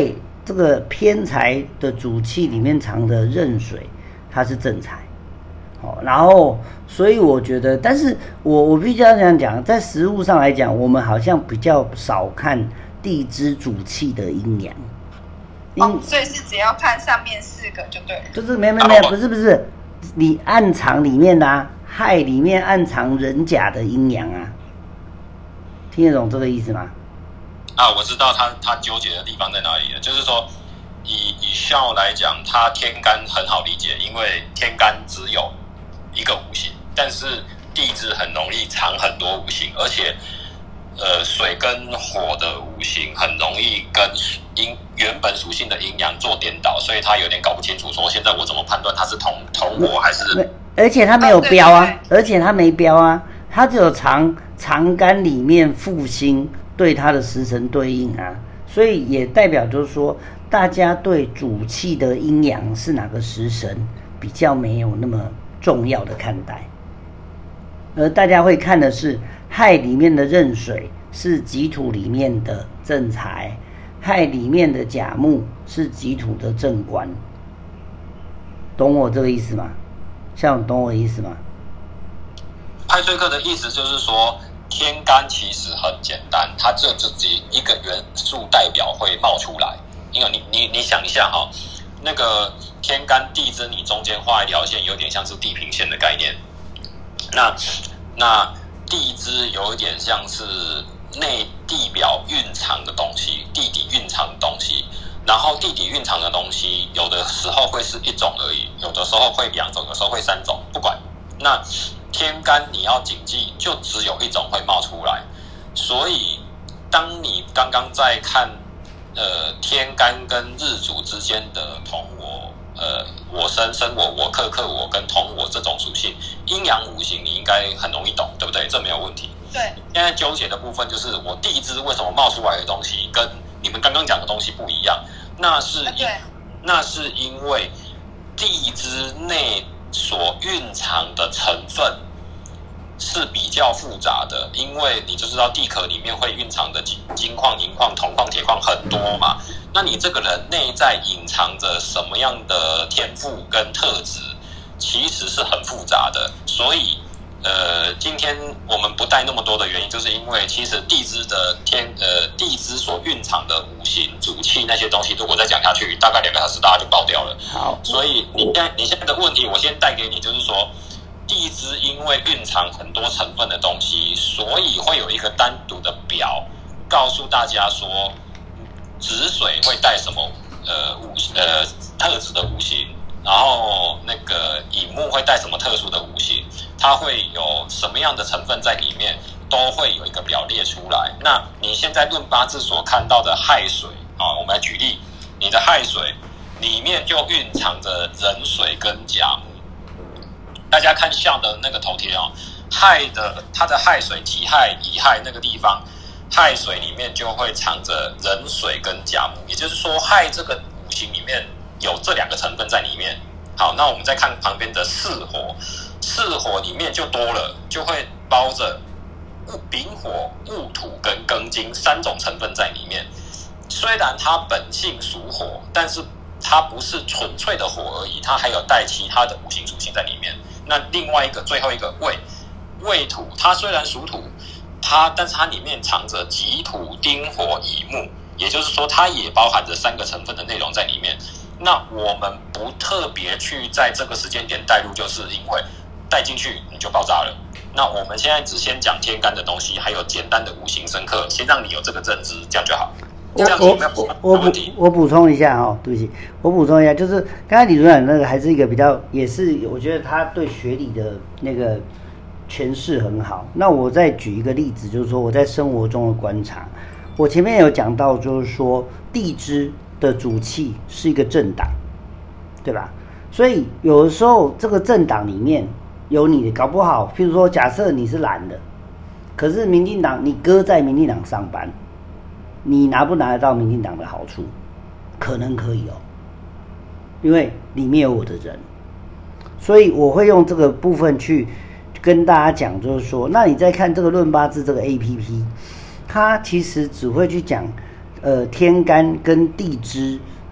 这个偏财的主气里面藏的壬水，它是正财。哦，然后所以我觉得，但是我我必须要这样讲，在实务上来讲，我们好像比较少看地支主气的阴阳。 哦，所以是只要看上面四个就对了。 就是没没没，不是不是，你暗藏里面的啊，亥里面暗藏人甲的阴阳啊，听得懂这个意思吗？ 啊，我知道他他纠结的地方在哪里了，就是说以以孝来讲，他天干很好理解，因为天干只有一个五行，但是地支很容易藏很多五行，而且呃水跟火的五行很容易跟阴原本属性的阴阳做颠倒，所以他有点搞不清楚说现在我怎么判断它是同同火还是， 而且他没有标啊，而且他没标啊，他只有藏藏干里面复星对他的时辰对应啊，所以也代表就是说大家对主气的阴阳是哪个时辰比较没有那么重要的看待，而大家会看的是亥里面的壬水是己土里面的正财，亥里面的甲木是己土的正官，懂我这个意思吗？像懂我的意思吗？ 派翠克的意思就是说，天干其实很简单，它这自己一个元素代表会冒出来，因为你你你想一下哈、哦，那个天干地支你中间画一条线，有点像是地平线的概念。那那地支有一点像是内地表蕴藏的东西，地底蕴藏的东西。然后地底蕴藏的东西，有的时候会是一种而已，有的时候会两种，有时候会三种，不管。那天干你要谨记，就只有一种会冒出来。所以，当你刚刚在看呃天干跟日主之间的同我，呃我生生我，我克克我跟同我这种属性，阴阳五行你应该很容易懂，对不对？这没有问题。 对。 现在纠结的部分就是我地支为什么冒出来的东西跟你们刚刚讲的东西不一样，那是因那是因为地支内所蕴藏的成分是比较复杂的，因为你就知道地壳里面会蕴藏的金矿、银矿、铜矿、铁矿很多嘛，那你这个人内在隐藏着什么样的天赋跟特质，其实是很复杂的，所以呃，今天我们不带那么多的原因，就是因为其实地支的天呃地支所蕴藏的五行主气那些东西，如果再讲下去，大概两个小时大家就爆掉了。好，所以你现在你现在的问题，我先带给你，就是说地支因为蕴藏很多成分的东西，所以会有一个单独的表，告诉大家说子水会带什么呃五呃特质的五行。然后那个乙木会带什么特殊的五行，它会有什么样的成分在里面，都会有一个表列出来。那你现在论八字所看到的亥水啊，我们来举例，你的亥水里面就蕴藏着壬水跟甲木。大家看下的那个头贴哦，亥的它的亥水己亥乙亥那个地方，亥水里面就会藏着壬水跟甲木，也就是说亥这个五行里面有这两个成分在里面。好，那我们再看旁边的巳火，巳火里面就多了，就会包着丙火、戊土跟庚金三种成分在里面。虽然它本性属火，但是它不是纯粹的火而已，它还有带其他的五行属性在里面。那另外一个最后一个未未土，它虽然属土，它但是它里面藏着己土、丁火、乙木，也就是说它也包含着三个成分的内容在里面。那我们不特别去在这个时间点带入，就是因为带进去你就爆炸了。那我们现在只先讲天干的东西，还有简单的五行生克，先让你有这个认知，这样就好。这样子有没有我补我补充一下哈、哦，对不起，我补充一下，就是刚才李主任那个还是一个比较，也是我觉得他对学理的那个诠释很好。那我再举一个例子，就是说我在生活中的观察，我前面有讲到，就是说地支的主气是一个政党，对吧？所以有的时候这个政党里面有你的，搞不好，譬如说假设你是蓝的，可是民进党你哥在民进党上班，你拿不拿得到民进党的好处？可能可以哦，因为里面有我的人，所以我会用这个部分去跟大家讲，就是说，那你再看这个论八字这个 A P P， 它其实只会去讲呃天干跟地支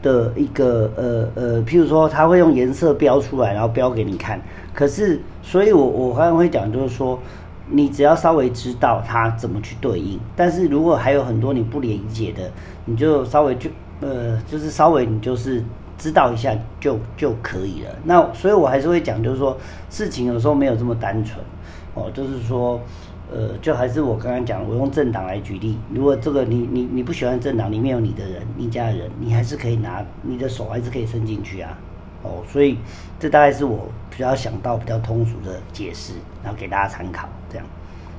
的一个呃呃，譬如说他会用颜色标出来，然后标给你看。可是，所以我我刚刚会讲，就是说，你只要稍微知道它怎么去对应，但是如果还有很多你不理解的，你就稍微就呃，就是稍微你就是知道一下就就可以了。那所以我还是会讲，就是说事情有时候没有这么单纯哦，就是说。呃，就还是我刚刚讲，我用政党来举例。如果这个你你你不喜欢政党里面有你的人，你家的人，你还是可以拿你的手还是可以伸进去啊。哦，所以这大概是我比较想到比较通俗的解释，然后给大家参考。这样。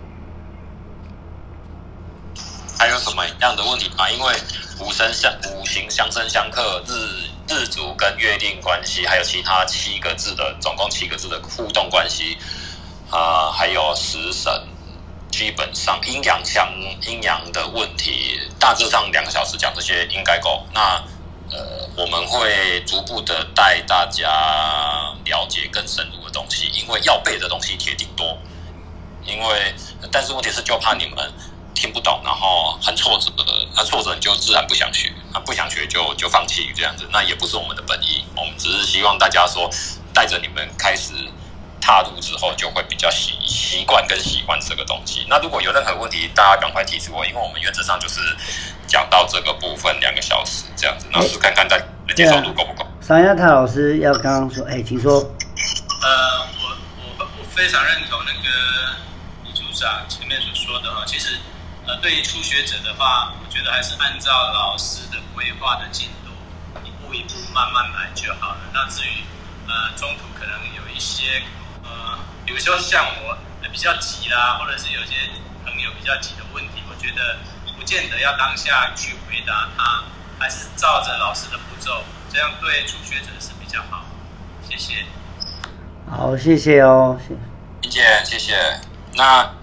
还有什么样的问题吗？因为五神相五行相生相克，日日主跟月令关系，还有其他七个字的总共七个字的互动关系，啊、呃，还有食神。基本上阴阳相阴阳的问题，大致上两个小时讲这些应该够。那呃，我们会逐步的带大家了解更深入的东西，因为要背的东西铁定多。因为但是问题是，就怕你们听不懂，然后很挫折，那挫折你就自然不想学，那不想学就就放弃这样子，那也不是我们的本意。我们只是希望大家说，带着你们开始。踏入之后就会比较习习惯跟喜欢这个东西。那如果有任何问题，大家赶快提出我，因为我们原则上就是讲到这个部分两个小时这样子，然后是看看大家的接受度够不够。 桑亚塔老师要刚刚说，哎、欸，请说。 呃，我我我非常认同那个李组长前面所说的哈，其实呃，对于初学者的话，我觉得还是按照老师的规划的进度，一步一步慢慢来就好了。那至于呃中途可能有一些。呃，比如说像我比较急啦，或者是有些朋友比较急的问题，我觉得不见得要当下去回答他，还是照着老师的步骤，这样对初学者是比较好。谢谢。 好，谢谢哦， 谢谢，谢谢。那